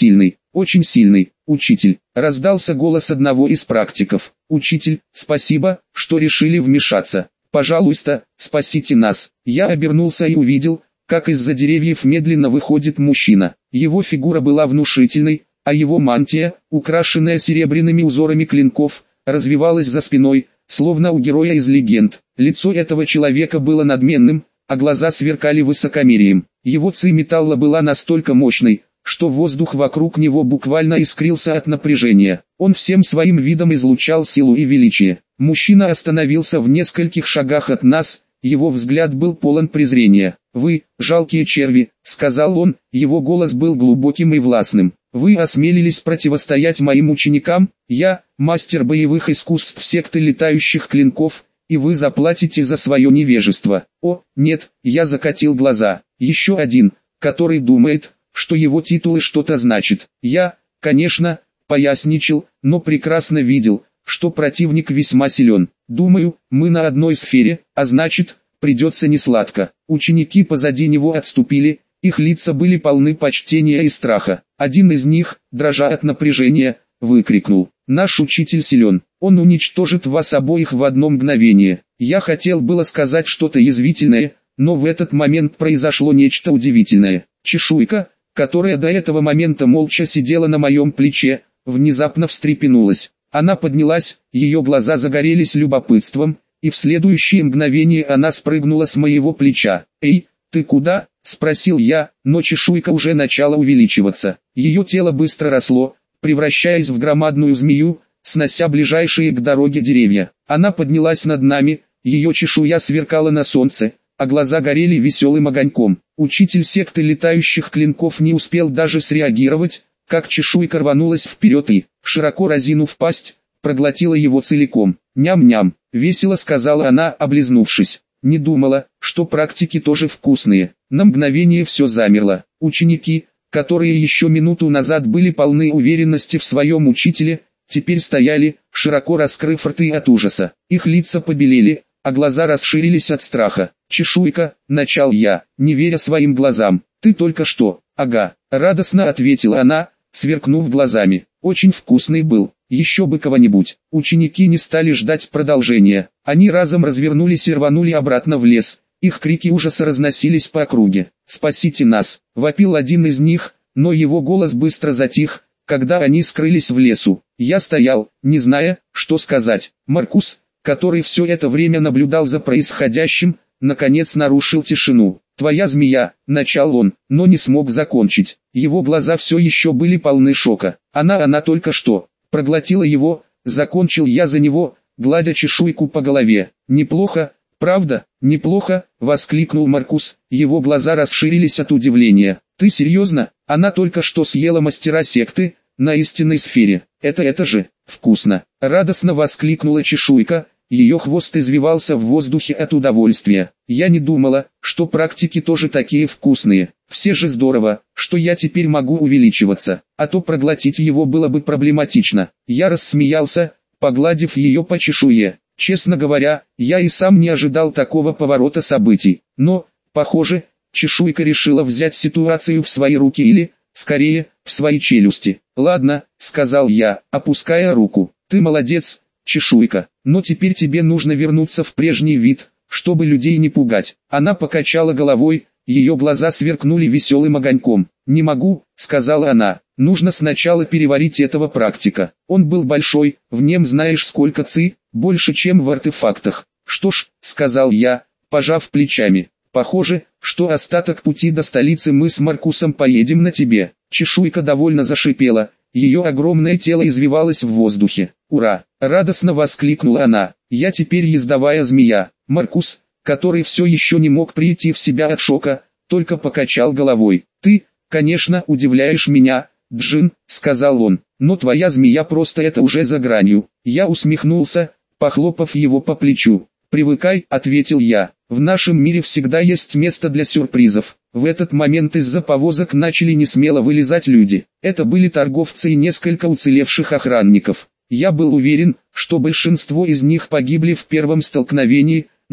очень сильный. Учитель, раздался голос одного из практиков. Учитель, спасибо, что решили вмешаться. Пожалуйста, спасите нас. Я обернулся и увидел, как из-за деревьев медленно выходит мужчина. Его фигура была внушительной, а его мантия, украшенная серебряными узорами клинков, развивалась за спиной, словно у героя из легенд. Лицо этого человека было надменным, а глаза сверкали высокомерием. Его ци металла была настолько мощной, что воздух вокруг него буквально искрился от напряжения. Он всем своим видом излучал силу и величие. Мужчина остановился в нескольких шагах от нас, его взгляд был полон презрения. «Вы, жалкие черви», — сказал он, его голос был глубоким и властным. «Вы осмелились противостоять моим ученикам? Я, мастер боевых искусств секты летающих клинков, и вы заплатите за свое невежество». «О, нет», — я закатил глаза. «Еще один, который думает, что его титулы что-то значат». Я, конечно, поясничал, но прекрасно видел, что противник весьма силен. «Думаю, мы на одной сфере, а значит, придется несладко». Ученики позади него отступили, их лица были полны почтения и страха. Один из них, дрожа от напряжения, выкрикнул: «Наш учитель силен, он уничтожит вас обоих в одно мгновение». Я хотел было сказать что-то язвительное, но в этот момент произошло нечто удивительное. Чешуйка, которая до этого момента молча сидела на моем плече, внезапно встрепенулась. Она поднялась, ее глаза загорелись любопытством, и в следующее мгновение она спрыгнула с моего плеча. «Эй, ты куда?» — спросил я, но чешуйка уже начала увеличиваться. Ее тело быстро росло, превращаясь в громадную змею, снося ближайшие к дороге деревья. Она поднялась над нами, ее чешуя сверкала на солнце, а глаза горели веселым огоньком. Учитель секты летающих клинков не успел даже среагировать, как чешуйка рванулась вперед и, широко разинув пасть, проглотила его целиком. «Ням-ням», — весело сказала она, облизнувшись. Не думала, что практики тоже вкусные. На мгновение все замерло. Ученики, которые еще минуту назад были полны уверенности в своем учителе, теперь стояли, широко раскрыв рты от ужаса. Их лица побелели, а глаза расширились от страха. «Чешуйка», — начал я, не веря своим глазам. «Ты только что?» «Ага», — радостно ответила она, сверкнув глазами. «Очень вкусный был. Еще бы кого-нибудь». Ученики не стали ждать продолжения. Они разом развернулись и рванули обратно в лес. Их крики ужаса разносились по округе. «Спасите нас!» — вопил один из них, но его голос быстро затих, когда они скрылись в лесу. Я стоял, не зная, что сказать. Маркус, который все это время наблюдал за происходящим, наконец нарушил тишину. «Твоя змея», — начал он, но не смог закончить. Его глаза все еще были полны шока. Она только что проглотила его, закончил я за него, гладя чешуйку по голове. «Неплохо, правда, неплохо», — воскликнул Маркус, его глаза расширились от удивления. «Ты серьезно? Она только что съела мастера секты, на истинной сфере. Это же вкусно!» — радостно воскликнула чешуйка. Ее хвост извивался в воздухе от удовольствия. «Я не думала, что практики тоже такие вкусные. Все же здорово, что я теперь могу увеличиваться, а то проглотить его было бы проблематично». Я рассмеялся, погладив ее по чешуе. Честно говоря, я и сам не ожидал такого поворота событий. Но, похоже, чешуйка решила взять ситуацию в свои руки или, скорее, в свои челюсти. «Ладно», — сказал я, опуская руку. «Ты молодец, чешуйка, но теперь тебе нужно вернуться в прежний вид, чтобы людей не пугать». Она покачала головой, ее глаза сверкнули веселым огоньком. «Не могу», — сказала она, — «нужно сначала переварить этого практика. Он был большой, в нем знаешь сколько ци, больше чем в артефактах». «Что ж», — сказал я, пожав плечами, — «похоже, что остаток пути до столицы мы с Маркусом поедем на тебе». Чешуйка довольно зашипела, ее огромное тело извивалось в воздухе. «Ура!» — радостно воскликнула она. «Я теперь ездовая змея». Маркус, который все еще не мог прийти в себя от шока, только покачал головой. «Ты, конечно, удивляешь меня, Джин», — сказал он, — «но твоя змея просто это уже за гранью». Я усмехнулся, похлопав его по плечу. «Привыкай», — ответил я, — «в нашем мире всегда есть место для сюрпризов». В этот момент из-за повозок начали несмело вылезать люди. Это были торговцы и несколько уцелевших охранников. Я был уверен, что большинство из них погибли в первом столкновении, но,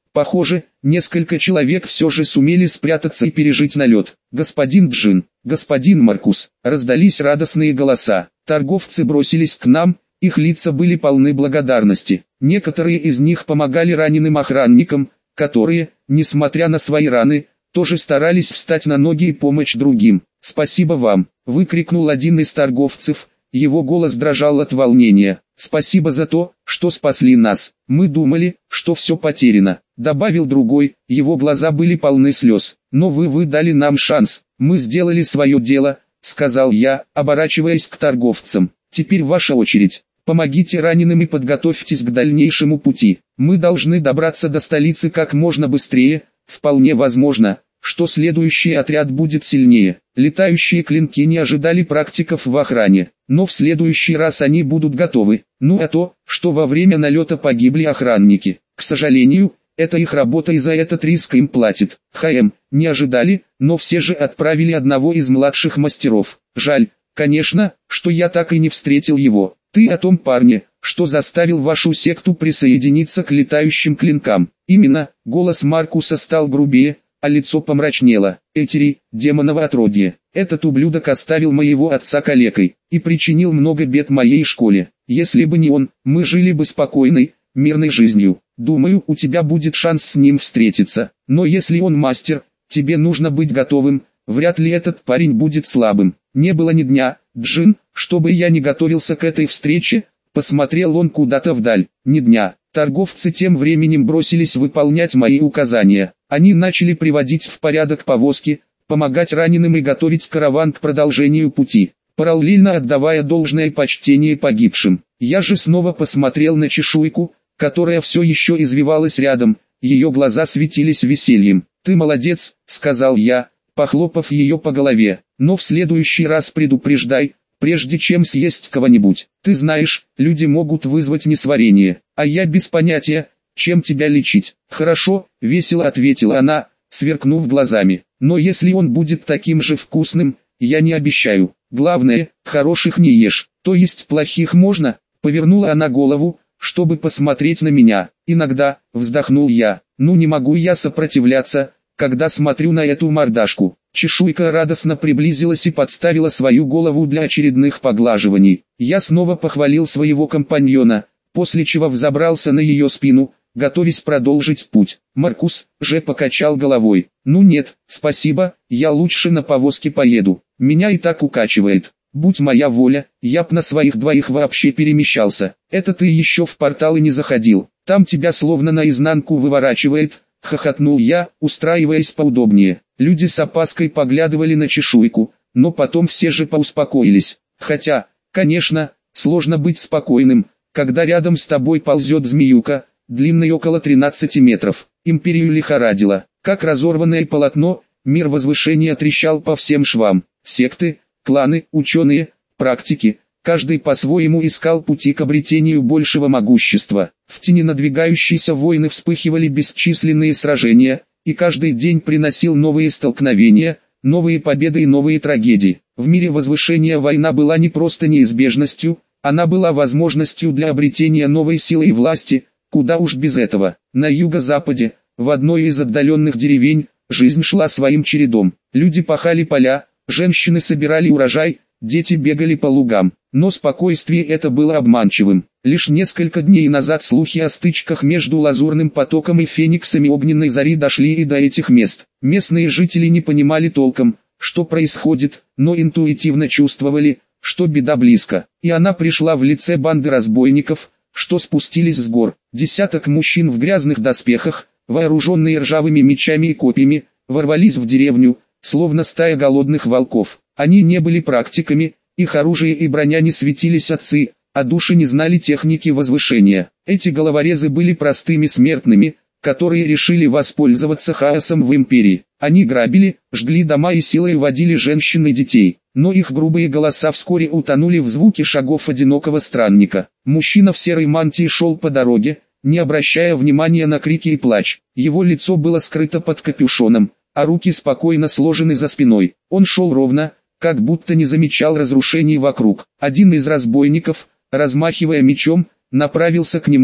Похоже, несколько человек все же сумели спрятаться и пережить налет. «Господин Джин, господин Маркус», раздались радостные голоса. Торговцы бросились к нам, их лица были полны благодарности. Некоторые из них помогали раненым охранникам, которые, несмотря на свои раны, тоже старались встать на ноги и помочь другим. «Спасибо вам», — выкрикнул один из торговцев, его голос дрожал от волнения. «Спасибо за то, что спасли нас. Мы думали, что все потеряно», — добавил другой, его глаза были полны слез. «Но вы дали нам шанс, мы сделали свое дело», — сказал я, оборачиваясь к торговцам. «Теперь ваша очередь. Помогите раненым и подготовьтесь к дальнейшему пути. Мы должны добраться до столицы как можно быстрее, вполне возможно, что следующий отряд будет сильнее». Летающие клинки не ожидали практиков в охране, но в следующий раз они будут готовы. Ну а то, что во время налета погибли охранники, к сожалению, это их работа и за этот риск им платит. Не ожидали, но все же отправили одного из младших мастеров. Жаль, конечно, что я так и не встретил его. Ты о том парне, что заставил вашу секту присоединиться к летающим клинкам. Именно, голос Маркуса стал грубее, а лицо помрачнело. Этери, демоново отродье. Этот ублюдок оставил моего отца калекой и причинил много бед моей школе. Если бы не он, мы жили бы спокойной, мирной жизнью. Думаю, у тебя будет шанс с ним встретиться. Но если он мастер, тебе нужно быть готовым. Вряд ли этот парень будет слабым. Не было ни дня, Джин, чтобы я не готовился к этой встрече. Посмотрел он куда-то вдаль. Ни дня. Торговцы тем временем бросились выполнять мои указания. Они начали приводить в порядок повозки, помогать раненым и готовить караван к продолжению пути, параллельно отдавая должное почтение погибшим. Я же снова посмотрел на чешуйку, которая все еще извивалась рядом, ее глаза светились весельем. «Ты молодец», — сказал я, похлопав ее по голове, «но в следующий раз предупреждай, прежде чем съесть кого-нибудь. Ты знаешь, люди могут вызвать несварение, а я без понятия, чем тебя лечить». «Хорошо», — весело ответила она, сверкнув глазами. «Но если он будет таким же вкусным, я не обещаю. Главное, хороших не ешь, то есть плохих можно». Повернула она голову, чтобы посмотреть на меня. «Иногда», — вздохнул я, — «ну не могу я сопротивляться, когда смотрю на эту мордашку». Чешуйка радостно приблизилась и подставила свою голову для очередных поглаживаний. Я снова похвалил своего компаньона, после чего взобрался на ее спину, готовясь продолжить путь. Маркус же покачал головой. «Ну нет, спасибо, я лучше на повозке поеду, меня и так укачивает. Будь моя воля, я б на своих двоих вообще перемещался. Это ты еще в порталы не заходил, там тебя словно наизнанку выворачивает», — хохотнул я, устраиваясь поудобнее. Люди с опаской поглядывали на чешуйку, но потом все же поуспокоились. Хотя, конечно, сложно быть спокойным, когда рядом с тобой ползет змеюка, длиной около 13 метров. Империю лихорадило, как разорванное полотно, мир возвышения трещал по всем швам. Секты, кланы, ученые, практики, каждый по-своему искал пути к обретению большего могущества. В тени надвигающейся войны вспыхивали бесчисленные сражения, и каждый день приносил новые столкновения, новые победы и новые трагедии. В мире возвышения война была не просто неизбежностью, она была возможностью для обретения новой силы и власти, куда уж без этого. На юго-западе, в одной из отдаленных деревень, жизнь шла своим чередом. Люди пахали поля, женщины собирали урожай, дети бегали по лугам. Но спокойствие это было обманчивым. Лишь несколько дней назад слухи о стычках между Лазурным потоком и фениксами огненной зари дошли и до этих мест. Местные жители не понимали толком, что происходит, но интуитивно чувствовали, что беда близко. И она пришла в лице банды разбойников, что спустились с гор. Десяток мужчин в грязных доспехах, вооруженные ржавыми мечами и копьями, ворвались в деревню, словно стая голодных волков. Они не были практиками, их оружие и броня не светились отцы, а души не знали техники возвышения. Эти головорезы были простыми смертными, которые решили воспользоваться хаосом в империи. Они грабили, жгли дома и силой уводили женщин и детей. Но их грубые голоса вскоре утонули в звуке шагов одинокого странника. Мужчина в серой мантии шел по дороге, не обращая внимания на крики и плач. Его лицо было скрыто под капюшоном, а руки спокойно сложены за спиной. Он шел ровно, как будто не замечал разрушений вокруг. Один из разбойников, размахивая мечом, направился к нему,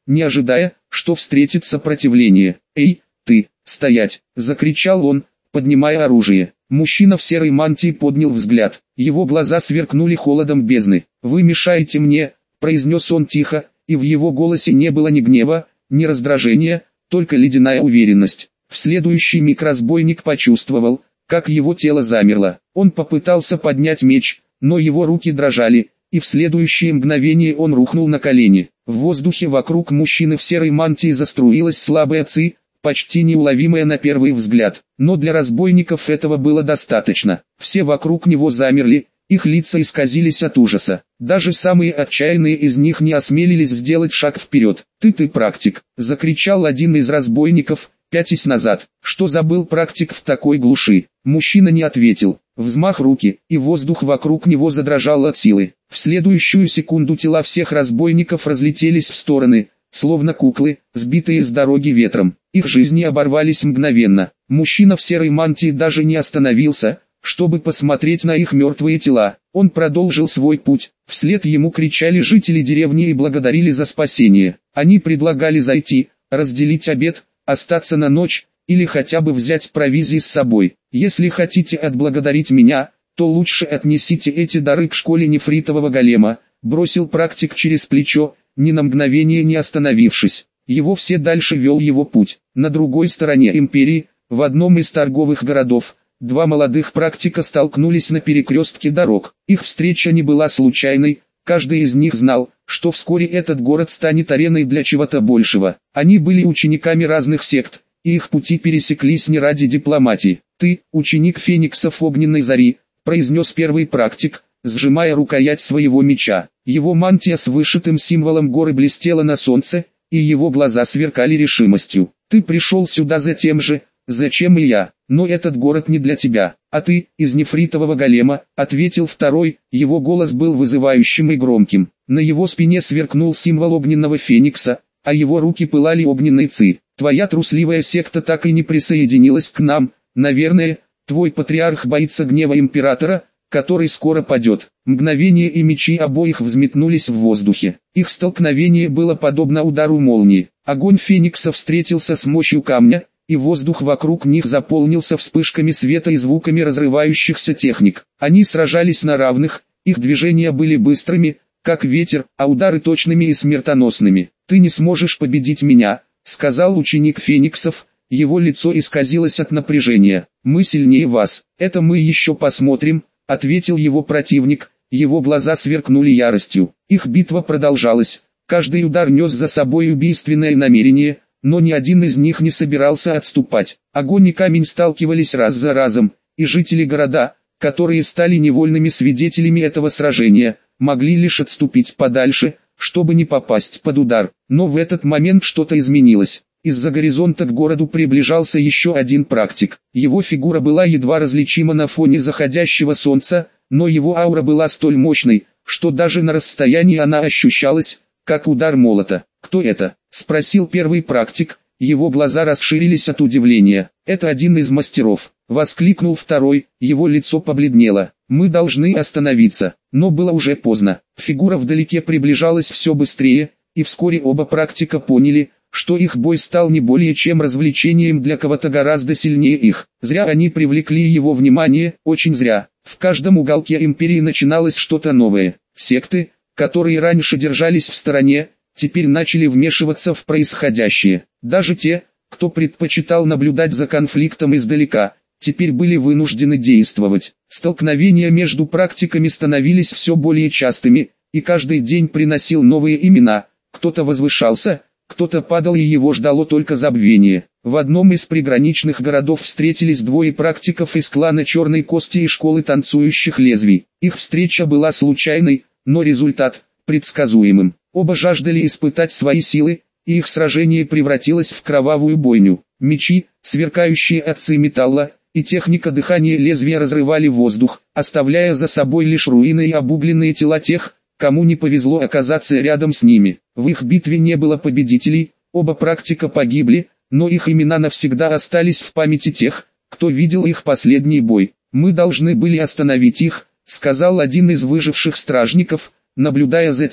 не ожидая, что встретит сопротивление. «Эй, ты, стоять!» – закричал он, поднимая оружие. Мужчина в серой мантии поднял взгляд. Его глаза сверкнули холодом бездны. «Вы мешаете мне», – произнес он тихо, и в его голосе не было ни гнева, ни раздражения, только ледяная уверенность. В следующий миг разбойник почувствовал, как его тело замерло. Он попытался поднять меч, но его руки дрожали, и в следующее мгновение он рухнул на колени. В воздухе вокруг мужчины в серой мантии заструилась слабая ци, почти неуловимая на первый взгляд. Но для разбойников этого было достаточно. Все вокруг него замерли, их лица исказились от ужаса. Даже самые отчаянные из них не осмелились сделать шаг вперед. «Ты практик!» – закричал один из разбойников, пятясь назад. «Что забыл практик в такой глуши?» Мужчина не ответил. Взмах руки, и воздух вокруг него задрожал от силы. В следующую секунду тела всех разбойников разлетелись в стороны, словно куклы, сбитые с дороги ветром. Их жизни оборвались мгновенно. Мужчина в серой мантии даже не остановился, чтобы посмотреть на их мертвые тела. Он продолжил свой путь. Вслед ему кричали жители деревни и благодарили за спасение. Они предлагали зайти, разделить обед, остаться на ночь, или хотя бы взять провизии с собой. «Если хотите отблагодарить меня, то лучше отнесите эти дары к школе нефритового голема», бросил практик через плечо, ни на мгновение не остановившись. Его все дальше вел его путь. На другой стороне империи, в одном из торговых городов, два молодых практика столкнулись на перекрестке дорог. Их встреча не была случайной, каждый из них знал, что вскоре этот город станет ареной для чего-то большего. Они были учениками разных сект, и их пути пересеклись не ради дипломатии. «Ты, ученик фениксов огненной зари», произнес первый практик, сжимая рукоять своего меча. Его мантия с вышитым символом горы блестела на солнце, и его глаза сверкали решимостью. «Ты пришел сюда за тем же, зачем и я, но этот город не для тебя, а ты, из нефритового голема», ответил второй, его голос был вызывающим и громким. На его спине сверкнул символ огненного феникса, а его руки пылали огненной ци. «Твоя трусливая секта так и не присоединилась к нам, наверное, твой патриарх боится гнева императора, который скоро падет». Мгновение и мечи обоих взметнулись в воздухе. Их столкновение было подобно удару молнии. Огонь феникса встретился с мощью камня, и воздух вокруг них заполнился вспышками света и звуками разрывающихся техник. Они сражались на равных, их движения были быстрыми, как ветер, а удары точными и смертоносными. «Ты не сможешь победить меня», — сказал ученик фениксов, его лицо исказилось от напряжения. «Мы сильнее вас, это мы еще посмотрим», — ответил его противник, его глаза сверкнули яростью. Их битва продолжалась, каждый удар нес за собой убийственное намерение, но ни один из них не собирался отступать. Огонь и камень сталкивались раз за разом, и жители города, которые стали невольными свидетелями этого сражения, могли лишь отступить подальше, чтобы не попасть под удар. Но в этот момент что-то изменилось. Из-за горизонта к городу приближался еще один практик. Его фигура была едва различима на фоне заходящего солнца, но его аура была столь мощной, что даже на расстоянии она ощущалась, как удар молота. «Кто это?» – спросил первый практик, его глаза расширились от удивления. «Это один из мастеров», – воскликнул второй, его лицо побледнело. «Мы должны остановиться», но было уже поздно. Фигура вдалеке приближалась все быстрее, и вскоре оба практика поняли, что их бой стал не более чем развлечением для кого-то гораздо сильнее их. Зря они привлекли его внимание, очень зря. В каждом уголке империи начиналось что-то новое. Секты, которые раньше держались в стороне, теперь начали вмешиваться в происходящее. Даже те, кто предпочитал наблюдать за конфликтом издалека, теперь были вынуждены действовать. Столкновения между практиками становились все более частыми, и каждый день приносил новые имена. Кто-то возвышался, кто-то падал, и его ждало только забвение. В одном из приграничных городов встретились двое практиков из клана Черной Кости и школы танцующих лезвий. Их встреча была случайной, но результат предсказуемым. Оба жаждали испытать свои силы, и их сражение превратилось в кровавую бойню. Мечи, сверкающие отцы металла, и техника дыхания лезвия разрывали воздух, оставляя за собой лишь руины и обугленные тела тех, кому не повезло оказаться рядом с ними. В их битве не было победителей, оба практика погибли, но их имена навсегда остались в памяти тех, кто видел их последний бой. «Мы должны были остановить их», — сказал один из выживших стражников, наблюдая за тем,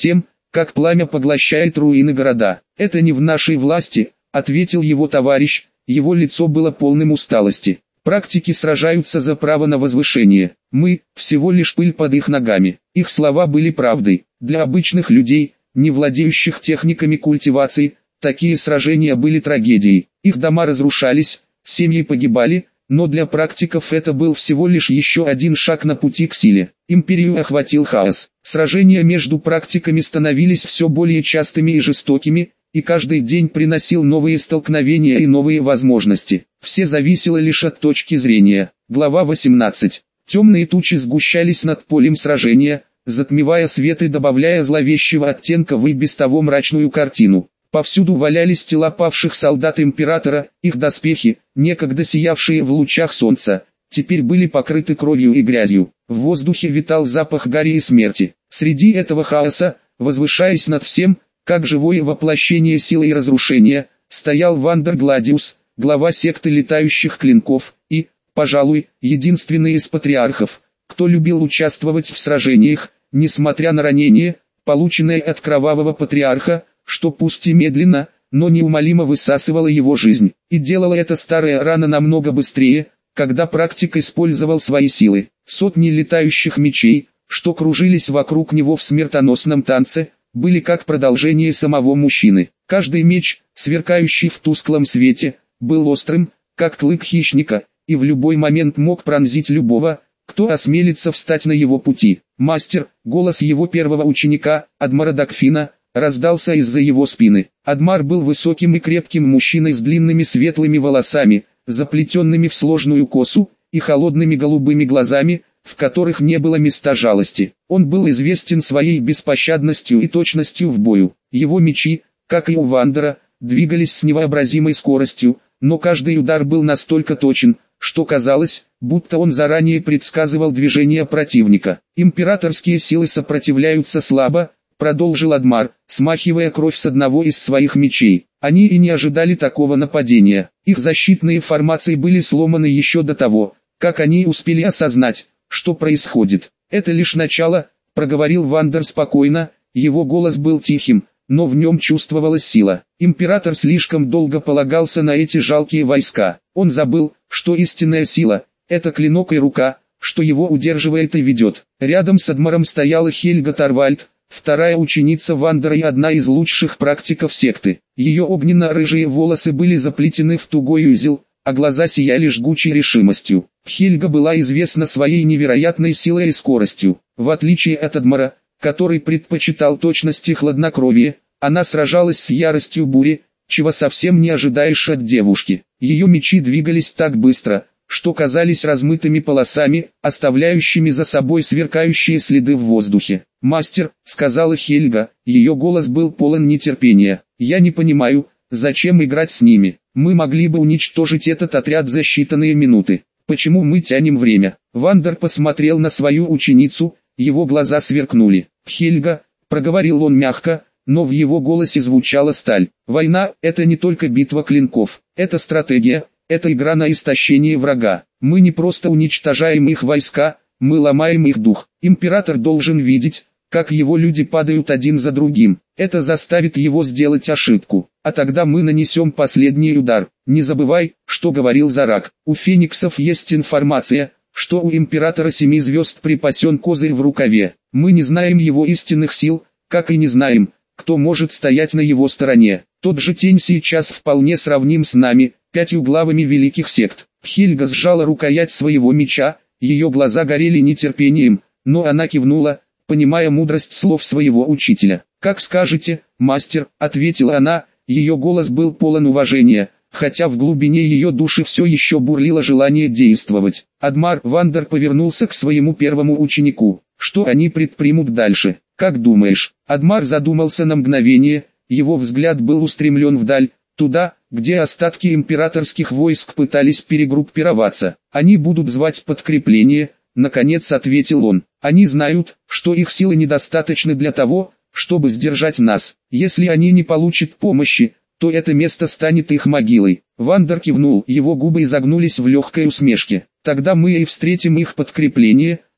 как пламя поглощает руины города. «Это не в нашей власти», — ответил его товарищ, его лицо было полным усталости. «Практики сражаются за право на возвышение. Мы — всего лишь пыль под их ногами». Их слова были правдой. Для обычных людей, не владеющих техниками культивации, такие сражения были трагедией. Их дома разрушались, семьи погибали, но для практиков это был всего лишь еще один шаг на пути к силе. Империю охватил хаос. Сражения между практиками становились все более частыми и жестокими, и каждый день приносил новые столкновения и новые возможности. Все зависело лишь от точки зрения. Глава 18. Темные тучи сгущались над полем сражения, затмевая свет и добавляя зловещего оттенка в и без того мрачную картину. Повсюду валялись тела павших солдат императора, их доспехи, некогда сиявшие в лучах солнца, теперь были покрыты кровью и грязью. В воздухе витал запах гари и смерти. Среди этого хаоса, возвышаясь над всем, как живое воплощение силы и разрушения, стоял Вандер Гладиус, глава секты летающих клинков, и, пожалуй, единственный из патриархов, кто любил участвовать в сражениях, несмотря на ранение, полученное от кровавого патриарха, что пусть и медленно, но неумолимо высасывало его жизнь, и делала эта старая рана намного быстрее, когда практик использовал свои силы. Сотни летающих мечей, что кружились вокруг него в смертоносном танце, были как продолжение самого мужчины. Каждый меч, сверкающий в тусклом свете, был острым, как клык хищника, и в любой момент мог пронзить любого, кто осмелится встать на его пути. «Мастер», голос его первого ученика, Адмара Дакфина, раздался из-за его спины. Адмар был высоким и крепким мужчиной с длинными светлыми волосами, заплетенными в сложную косу, и холодными голубыми глазами, в которых не было места жалости. Он был известен своей беспощадностью и точностью в бою. Его мечи, как и у Вандера, двигались с невообразимой скоростью, но каждый удар был настолько точен, что казалось, будто он заранее предсказывал движение противника. «Императорские силы сопротивляются слабо», — продолжил Адмар, смахивая кровь с одного из своих мечей. Они и не ожидали такого нападения. Их защитные формации были сломаны еще до того, как они успели осознать, что происходит. «Это лишь начало», — проговорил Вандер спокойно, его голос был тихим, но в нем чувствовалась сила. Император слишком долго полагался на эти жалкие войска. Он забыл, что истинная сила — это клинок и рука, что его удерживает и ведет. Рядом с Адмаром стояла Хельга Торвальд, вторая ученица Вандера и одна из лучших практиков секты. Ее огненно-рыжие волосы были заплетены в тугой узел, а глаза сияли жгучей решимостью. Хельга была известна своей невероятной силой и скоростью. В отличие от Адмара, который предпочитал точность и хладнокровие, она сражалась с яростью бури, чего совсем не ожидаешь от девушки. Ее мечи двигались так быстро, что казались размытыми полосами, оставляющими за собой сверкающие следы в воздухе. «Мастер», — сказала Хельга, ее голос был полон нетерпения, — «я не понимаю, зачем играть с ними? Мы могли бы уничтожить этот отряд за считанные минуты. Почему мы тянем время?» Вандер посмотрел на свою ученицу, его глаза сверкнули. «Хельга», — проговорил он мягко, но в его голосе звучала сталь. «Война — это не только битва клинков, это стратегия, это игра на истощение врага. Мы не просто уничтожаем их войска, мы ломаем их дух. Император должен видеть, как его люди падают один за другим. Это заставит его сделать ошибку, а тогда мы нанесем последний удар. Не забывай, что говорил Зарак. У фениксов есть информация, что у императора 7 звезд припасен козырь в рукаве. Мы не знаем его истинных сил, как и не знаем, кто может стоять на его стороне. Тот же тень сейчас вполне сравним с нами, 5 главами великих сект». Хельга сжала рукоять своего меча, ее глаза горели нетерпением, но она кивнула, понимая мудрость слов своего учителя. «Как скажете, мастер», — ответила она, ее голос был полон уважения, хотя в глубине ее души все еще бурлило желание действовать. Адмар Вандер повернулся к своему первому ученику. «Что они предпримут дальше? Как думаешь?» Адмар задумался на мгновение, его взгляд был устремлен вдаль, туда, где остатки императорских войск пытались перегруппироваться. «Они будут звать подкрепление», — наконец ответил он. «Они знают, что их силы недостаточны для того, чтобы сдержать нас. Если они не получат помощи, то это место станет их могилой». Вандер кивнул, его губы изогнулись в легкой усмешке. «Тогда мы и встретим их подкрепление», —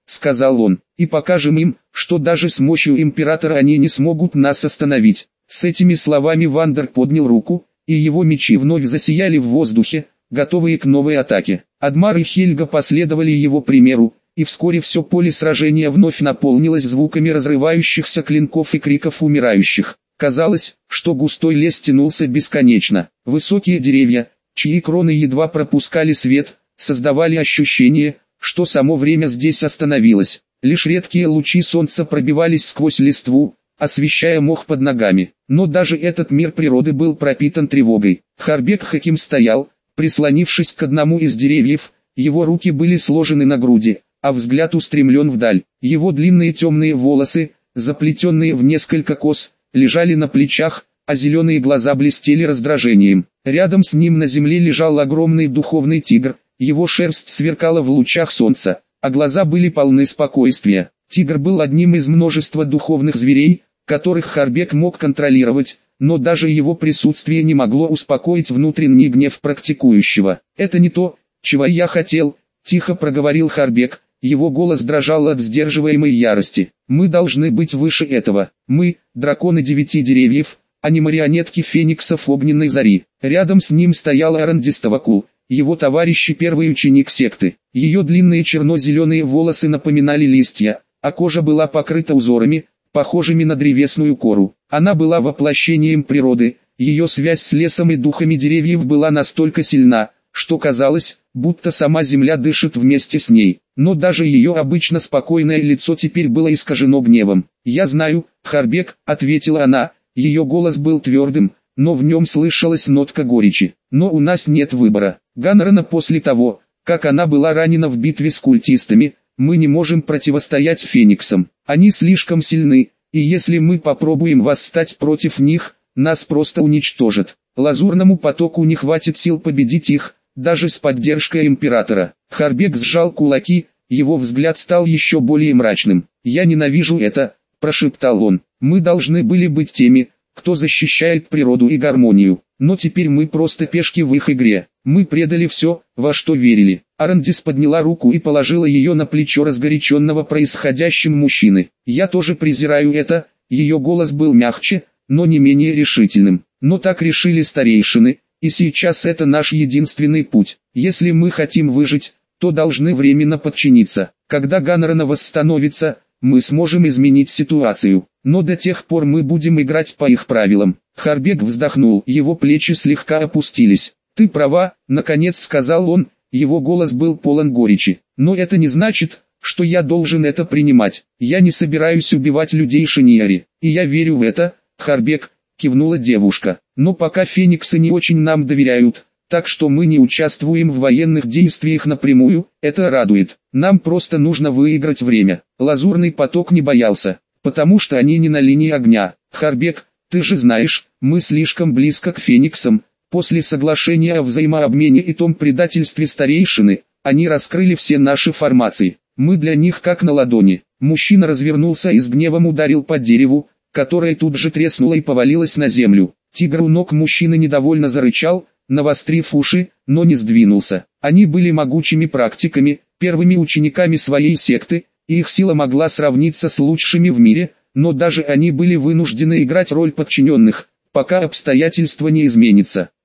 сказал он, и покажем им, что даже с мощью императора они не смогут нас остановить. С этими словами Вандер поднял руку, и его мечи вновь засияли в воздухе, готовые к новой атаке. Адмар и Хельга последовали его примеру, и вскоре все поле сражения вновь наполнилось звуками разрывающихся клинков и криков умирающих. Казалось, что густой лес тянулся бесконечно. Высокие деревья, чьи кроны едва пропускали свет, создавали ощущение, что само время здесь остановилось. Лишь редкие лучи солнца пробивались сквозь листву, освещая мох под ногами. Но даже этот мир природы был пропитан тревогой. Харбек Хаким стоял, прислонившись к одному из деревьев, его руки были сложены на груди, а взгляд устремлен вдаль. Его длинные темные волосы, заплетенные в несколько кос, лежали на плечах, а зеленые глаза блестели раздражением. Рядом с ним на земле лежал огромный духовный тигр, его шерсть сверкала в лучах солнца, а глаза были полны спокойствия. Тигр был одним из множества духовных зверей, которых Харбек мог контролировать, но даже его присутствие не могло успокоить внутренний гнев практикующего. «Это не то, чего я хотел», — тихо проговорил Харбек, его голос дрожал от сдерживаемой ярости. «Мы должны быть выше этого. Мы — драконы 9 деревьев, а не марионетки фениксов огненной зари». Рядом с ним стоял Арандис Тавакул, его товарищ и первый ученик секты. Ее длинные черно-зеленые волосы напоминали листья, а кожа была покрыта узорами, похожими на древесную кору. Она была воплощением природы, ее связь с лесом и духами деревьев была настолько сильна, что казалось, будто сама земля дышит вместе с ней. Но даже ее обычно спокойное лицо теперь было искажено гневом. «Я знаю, Харбек», — ответила она, ее голос был твердым, но в нем слышалась нотка горечи. «Но у нас нет выбора. Ганрена после того, как она была ранена в битве с культистами, мы не можем противостоять фениксам. Они слишком сильны, и если мы попробуем восстать против них, нас просто уничтожат. Лазурному потоку не хватит сил победить их, даже с поддержкой императора». Харбек сжал кулаки, его взгляд стал еще более мрачным. «Я ненавижу это», — прошептал он. «Мы должны были быть теми, кто защищает природу и гармонию, но теперь мы просто пешки в их игре. Мы предали все, во что верили». Арандис подняла руку и положила ее на плечо разгоряченного происходящим мужчины. «Я тоже презираю это», ее голос был мягче, но не менее решительным. «Но так решили старейшины, и сейчас это наш единственный путь. Если мы хотим выжить, то должны временно подчиниться. Когда Ганрена восстановится, мы сможем изменить ситуацию, но до тех пор мы будем играть по их правилам». Харбек вздохнул, его плечи слегка опустились. «Ты права», — наконец сказал он, его голос был полон горечи. «Но это не значит, что я должен это принимать. Я не собираюсь убивать людей Шиньяри, и я верю в это», — Харбек, кивнула девушка. «Но пока фениксы не очень нам доверяют, так что мы не участвуем в военных действиях напрямую, это радует. Нам просто нужно выиграть время». Лазурный поток не боялся, потому что они не на линии огня. «Харбек, ты же знаешь, мы слишком близко к фениксам. После соглашения о взаимообмене и том предательстве старейшины, они раскрыли все наши формации. Мы для них как на ладони». Мужчина развернулся и с гневом ударил по дереву, которое тут же треснуло и повалилось на землю. Тигр у ног мужчины недовольно зарычал, навострив уши, но не сдвинулся. Они были могучими практиками, первыми учениками своей секты, и их сила могла сравниться с лучшими в мире, но даже они были вынуждены играть роль подчиненных, пока обстоятельства не изменятся.